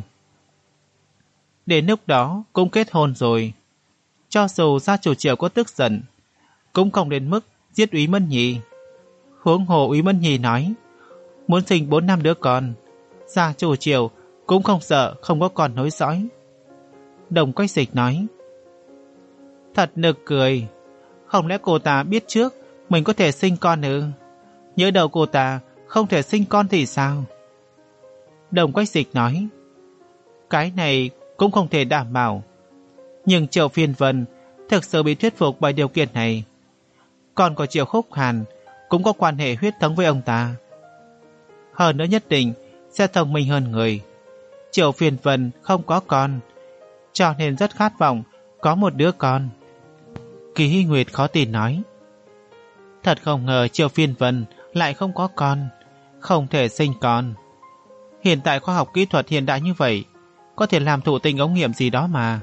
Đến lúc đó cũng kết hôn rồi. Cho dù gia chủ Triệu có tức giận, cũng không đến mức giết Úy Mân Nhi. Huống hồ Úy Mân Nhi nói muốn sinh bốn năm đứa con, gia chủ Triệu cũng không sợ không có con nối dõi. Đồng Quách Dịch nói, thật nực cười. Không lẽ cô ta biết trước mình có thể sinh con ư? Nhớ đầu cô ta không thể sinh con thì sao? Đồng Quách Dịch nói, cái này cũng không thể đảm bảo. Nhưng Triệu Phiên Vân thực sự bị thuyết phục bởi điều kiện này. Con của Triệu Húc Hàn cũng có quan hệ huyết thống với ông ta. Hơn nữa nhất định sẽ thông minh hơn người. Triệu Phiên Vân không có con, cho nên rất khát vọng có một đứa con. Kỳ Hy Nguyệt khó tin nói, thật không ngờ Triệu Phiên Vân lại không có con, không thể sinh con. Hiện tại khoa học kỹ thuật hiện đại như vậy, có thể làm thụ tinh ống nghiệm gì đó mà.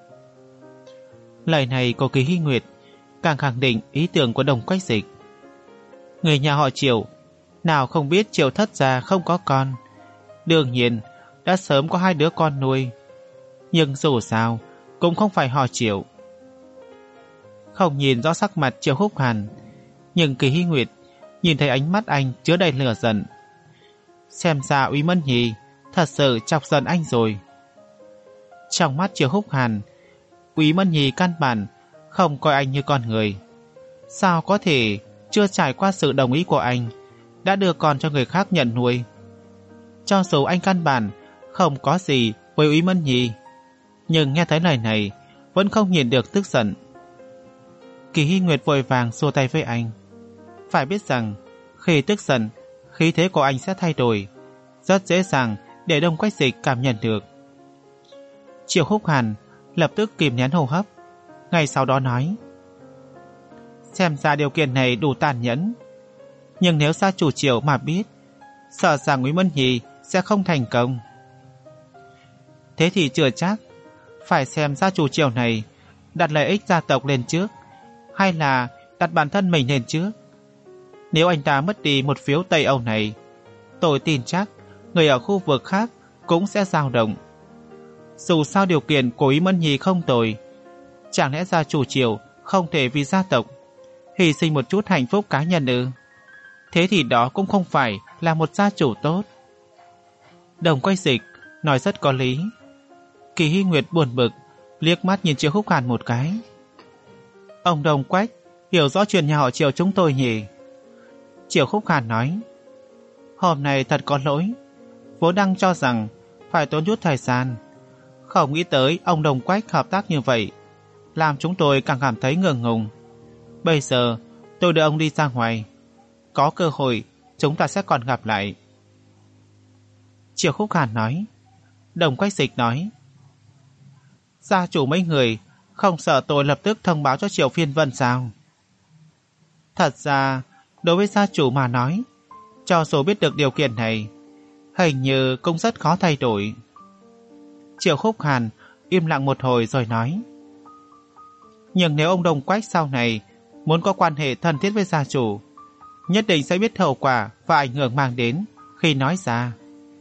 Lời này của Kỳ Hy Nguyệt càng khẳng định ý tưởng của Đồng Quách Dịch. Người nhà họ Triệu nào không biết Triệu thất gia không có con, đương nhiên đã sớm có hai đứa con nuôi. Nhưng dù sao cũng không phải họ Triệu. Không nhìn rõ sắc mặt Triệu Húc Hàn, nhưng Kỳ Hy Nguyệt nhìn thấy ánh mắt anh chứa đầy lửa giận. Xem ra Úy Mân Nhi thật sự chọc giận anh rồi. Trong mắt Triệu Húc Hàn, Úy Mân Nhi căn bản không coi anh như con người. Sao có thể chưa trải qua sự đồng ý của anh đã đưa con cho người khác nhận nuôi? Cho dù anh căn bản không có gì với Úy Mân Nhi, nhưng nghe thấy lời này vẫn không nhìn được tức giận. Kỳ Hy Nguyệt vội vàng xua tay với anh. Phải biết rằng khi tức giận, khí thế của anh sẽ thay đổi, rất dễ dàng để Đồng Quách Dịch cảm nhận được. Triệu Húc Hàn lập tức kìm nén hô hấp, ngay sau đó nói, xem ra điều kiện này đủ tàn nhẫn, nhưng nếu gia chủ Triệu mà biết, sợ rằng Úy Mân Nhi sẽ không thành công. Thế thì chưa chắc. Phải xem gia chủ Triệu này đặt lợi ích gia tộc lên trước, hay là đặt bản thân mình lên trước. Nếu anh ta mất đi một phiếu Tây Âu này, tôi tin chắc người ở khu vực khác cũng sẽ dao động. Dù sao điều kiện của Úy Mân Nhi không tồi, Chẳng lẽ gia chủ Triều không thể vì gia tộc hy sinh một chút hạnh phúc cá nhân ư? Thế thì đó cũng không phải là một gia chủ tốt. Đồng Quách Dịch nói rất có lý. Kỳ Hy Nguyệt buồn bực, liếc mắt nhìn Triệu Khúc Hàn một cái. Ông Đồng Quách hiểu rõ chuyện nhà họ Triệu chúng tôi nhỉ? Triệu Khúc Hàn nói, hôm nay thật có lỗi, vốn đang cho rằng phải tốn chút thời gian, không nghĩ tới ông Đồng Quách hợp tác như vậy, làm chúng tôi càng cảm thấy ngượng ngùng. Bây giờ tôi đưa ông đi ra ngoài, có cơ hội chúng ta sẽ còn gặp lại. Triệu Khúc Hàn nói. Đồng Quách Dịch nói, gia chủ mấy người không sợ tôi lập tức thông báo cho Triệu Phiên Vân sao? Thật ra đối với gia chủ mà nói, cho dù biết được điều kiện này, hình như cũng rất khó thay đổi. Triệu Khúc Hàn im lặng một hồi rồi nói, nhưng nếu ông Đồng Quách sau này muốn có quan hệ thân thiết với gia chủ, nhất định sẽ biết hậu quả và ảnh hưởng mang đến khi nói ra.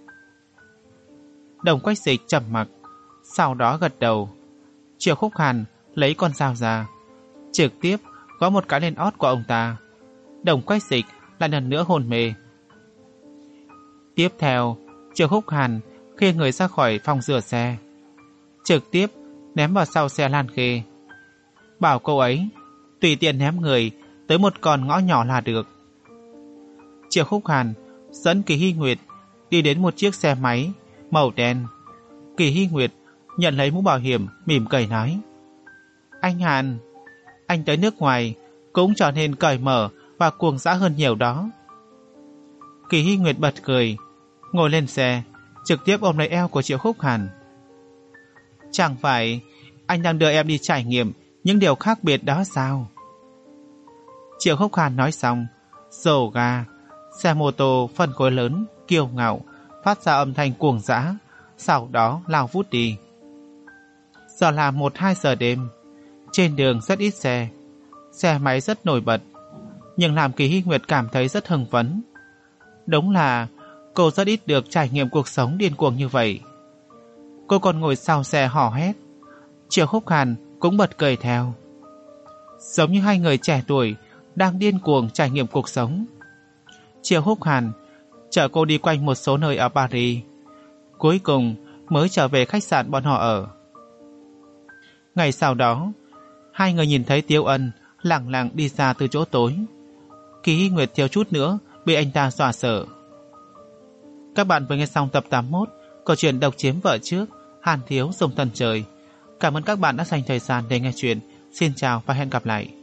Đồng Quách Dịch trầm mặc, sau đó gật đầu. Triệu Khúc Hàn lấy con dao ra, trực tiếp gõ một cái lên ót của ông ta. Đồng Quách Dịch lại lần nữa hôn mê. Tiếp theo, Triệu Khúc Hàn khi người ra khỏi phòng rửa xe, trực tiếp ném vào sau xe Lan Khê, bảo cô ấy tùy tiện ném người tới một con ngõ nhỏ là được. Triệu Khúc Hàn dẫn Kỳ Hy Nguyệt đi đến một chiếc xe máy màu đen. Kỳ Hy Nguyệt nhận lấy mũ bảo hiểm, mỉm cười nói, anh Hàn, anh tới nước ngoài cũng trở nên cởi mở và cuồng dã hơn nhiều đó. Kỳ Hy Nguyệt bật cười, ngồi lên xe, trực tiếp ôm lấy eo của Triệu Khúc Hàn. Chẳng phải anh đang đưa em đi trải nghiệm những điều khác biệt đó sao? Triệu Khúc Hàn nói xong, rồ ga, xe mô tô phân khối lớn, kiêu ngạo, phát ra âm thanh cuồng dã, sau đó lao vút đi. Giờ là một hai giờ đêm, trên đường rất ít xe, xe máy rất nổi bật, nhưng làm Kỳ Hy Nguyệt cảm thấy rất hưng phấn. Đúng là cô rất ít được trải nghiệm cuộc sống điên cuồng như vậy. Cô còn ngồi sau xe hò hét. Triệu Khúc Hàn cũng bật cười theo, giống như hai người trẻ tuổi đang điên cuồng trải nghiệm cuộc sống. Triệu Khúc Hàn chở cô đi quanh một số nơi ở Paris, cuối cùng mới trở về khách sạn bọn họ ở. Ngày sau đó, hai người nhìn thấy Tiêu Ân lẳng lặng đi ra từ chỗ tối. Kỳ Hy Nguyệt thiếu chút nữa bị anh ta dọa sợ. Các bạn vừa nghe xong tập tám mươi mốt câu chuyện Độc Chiếm Vợ Trước, Hàn Thiếu Dùng Thần Trời. Cảm ơn các bạn đã dành thời gian để nghe chuyện. Xin chào và hẹn gặp lại.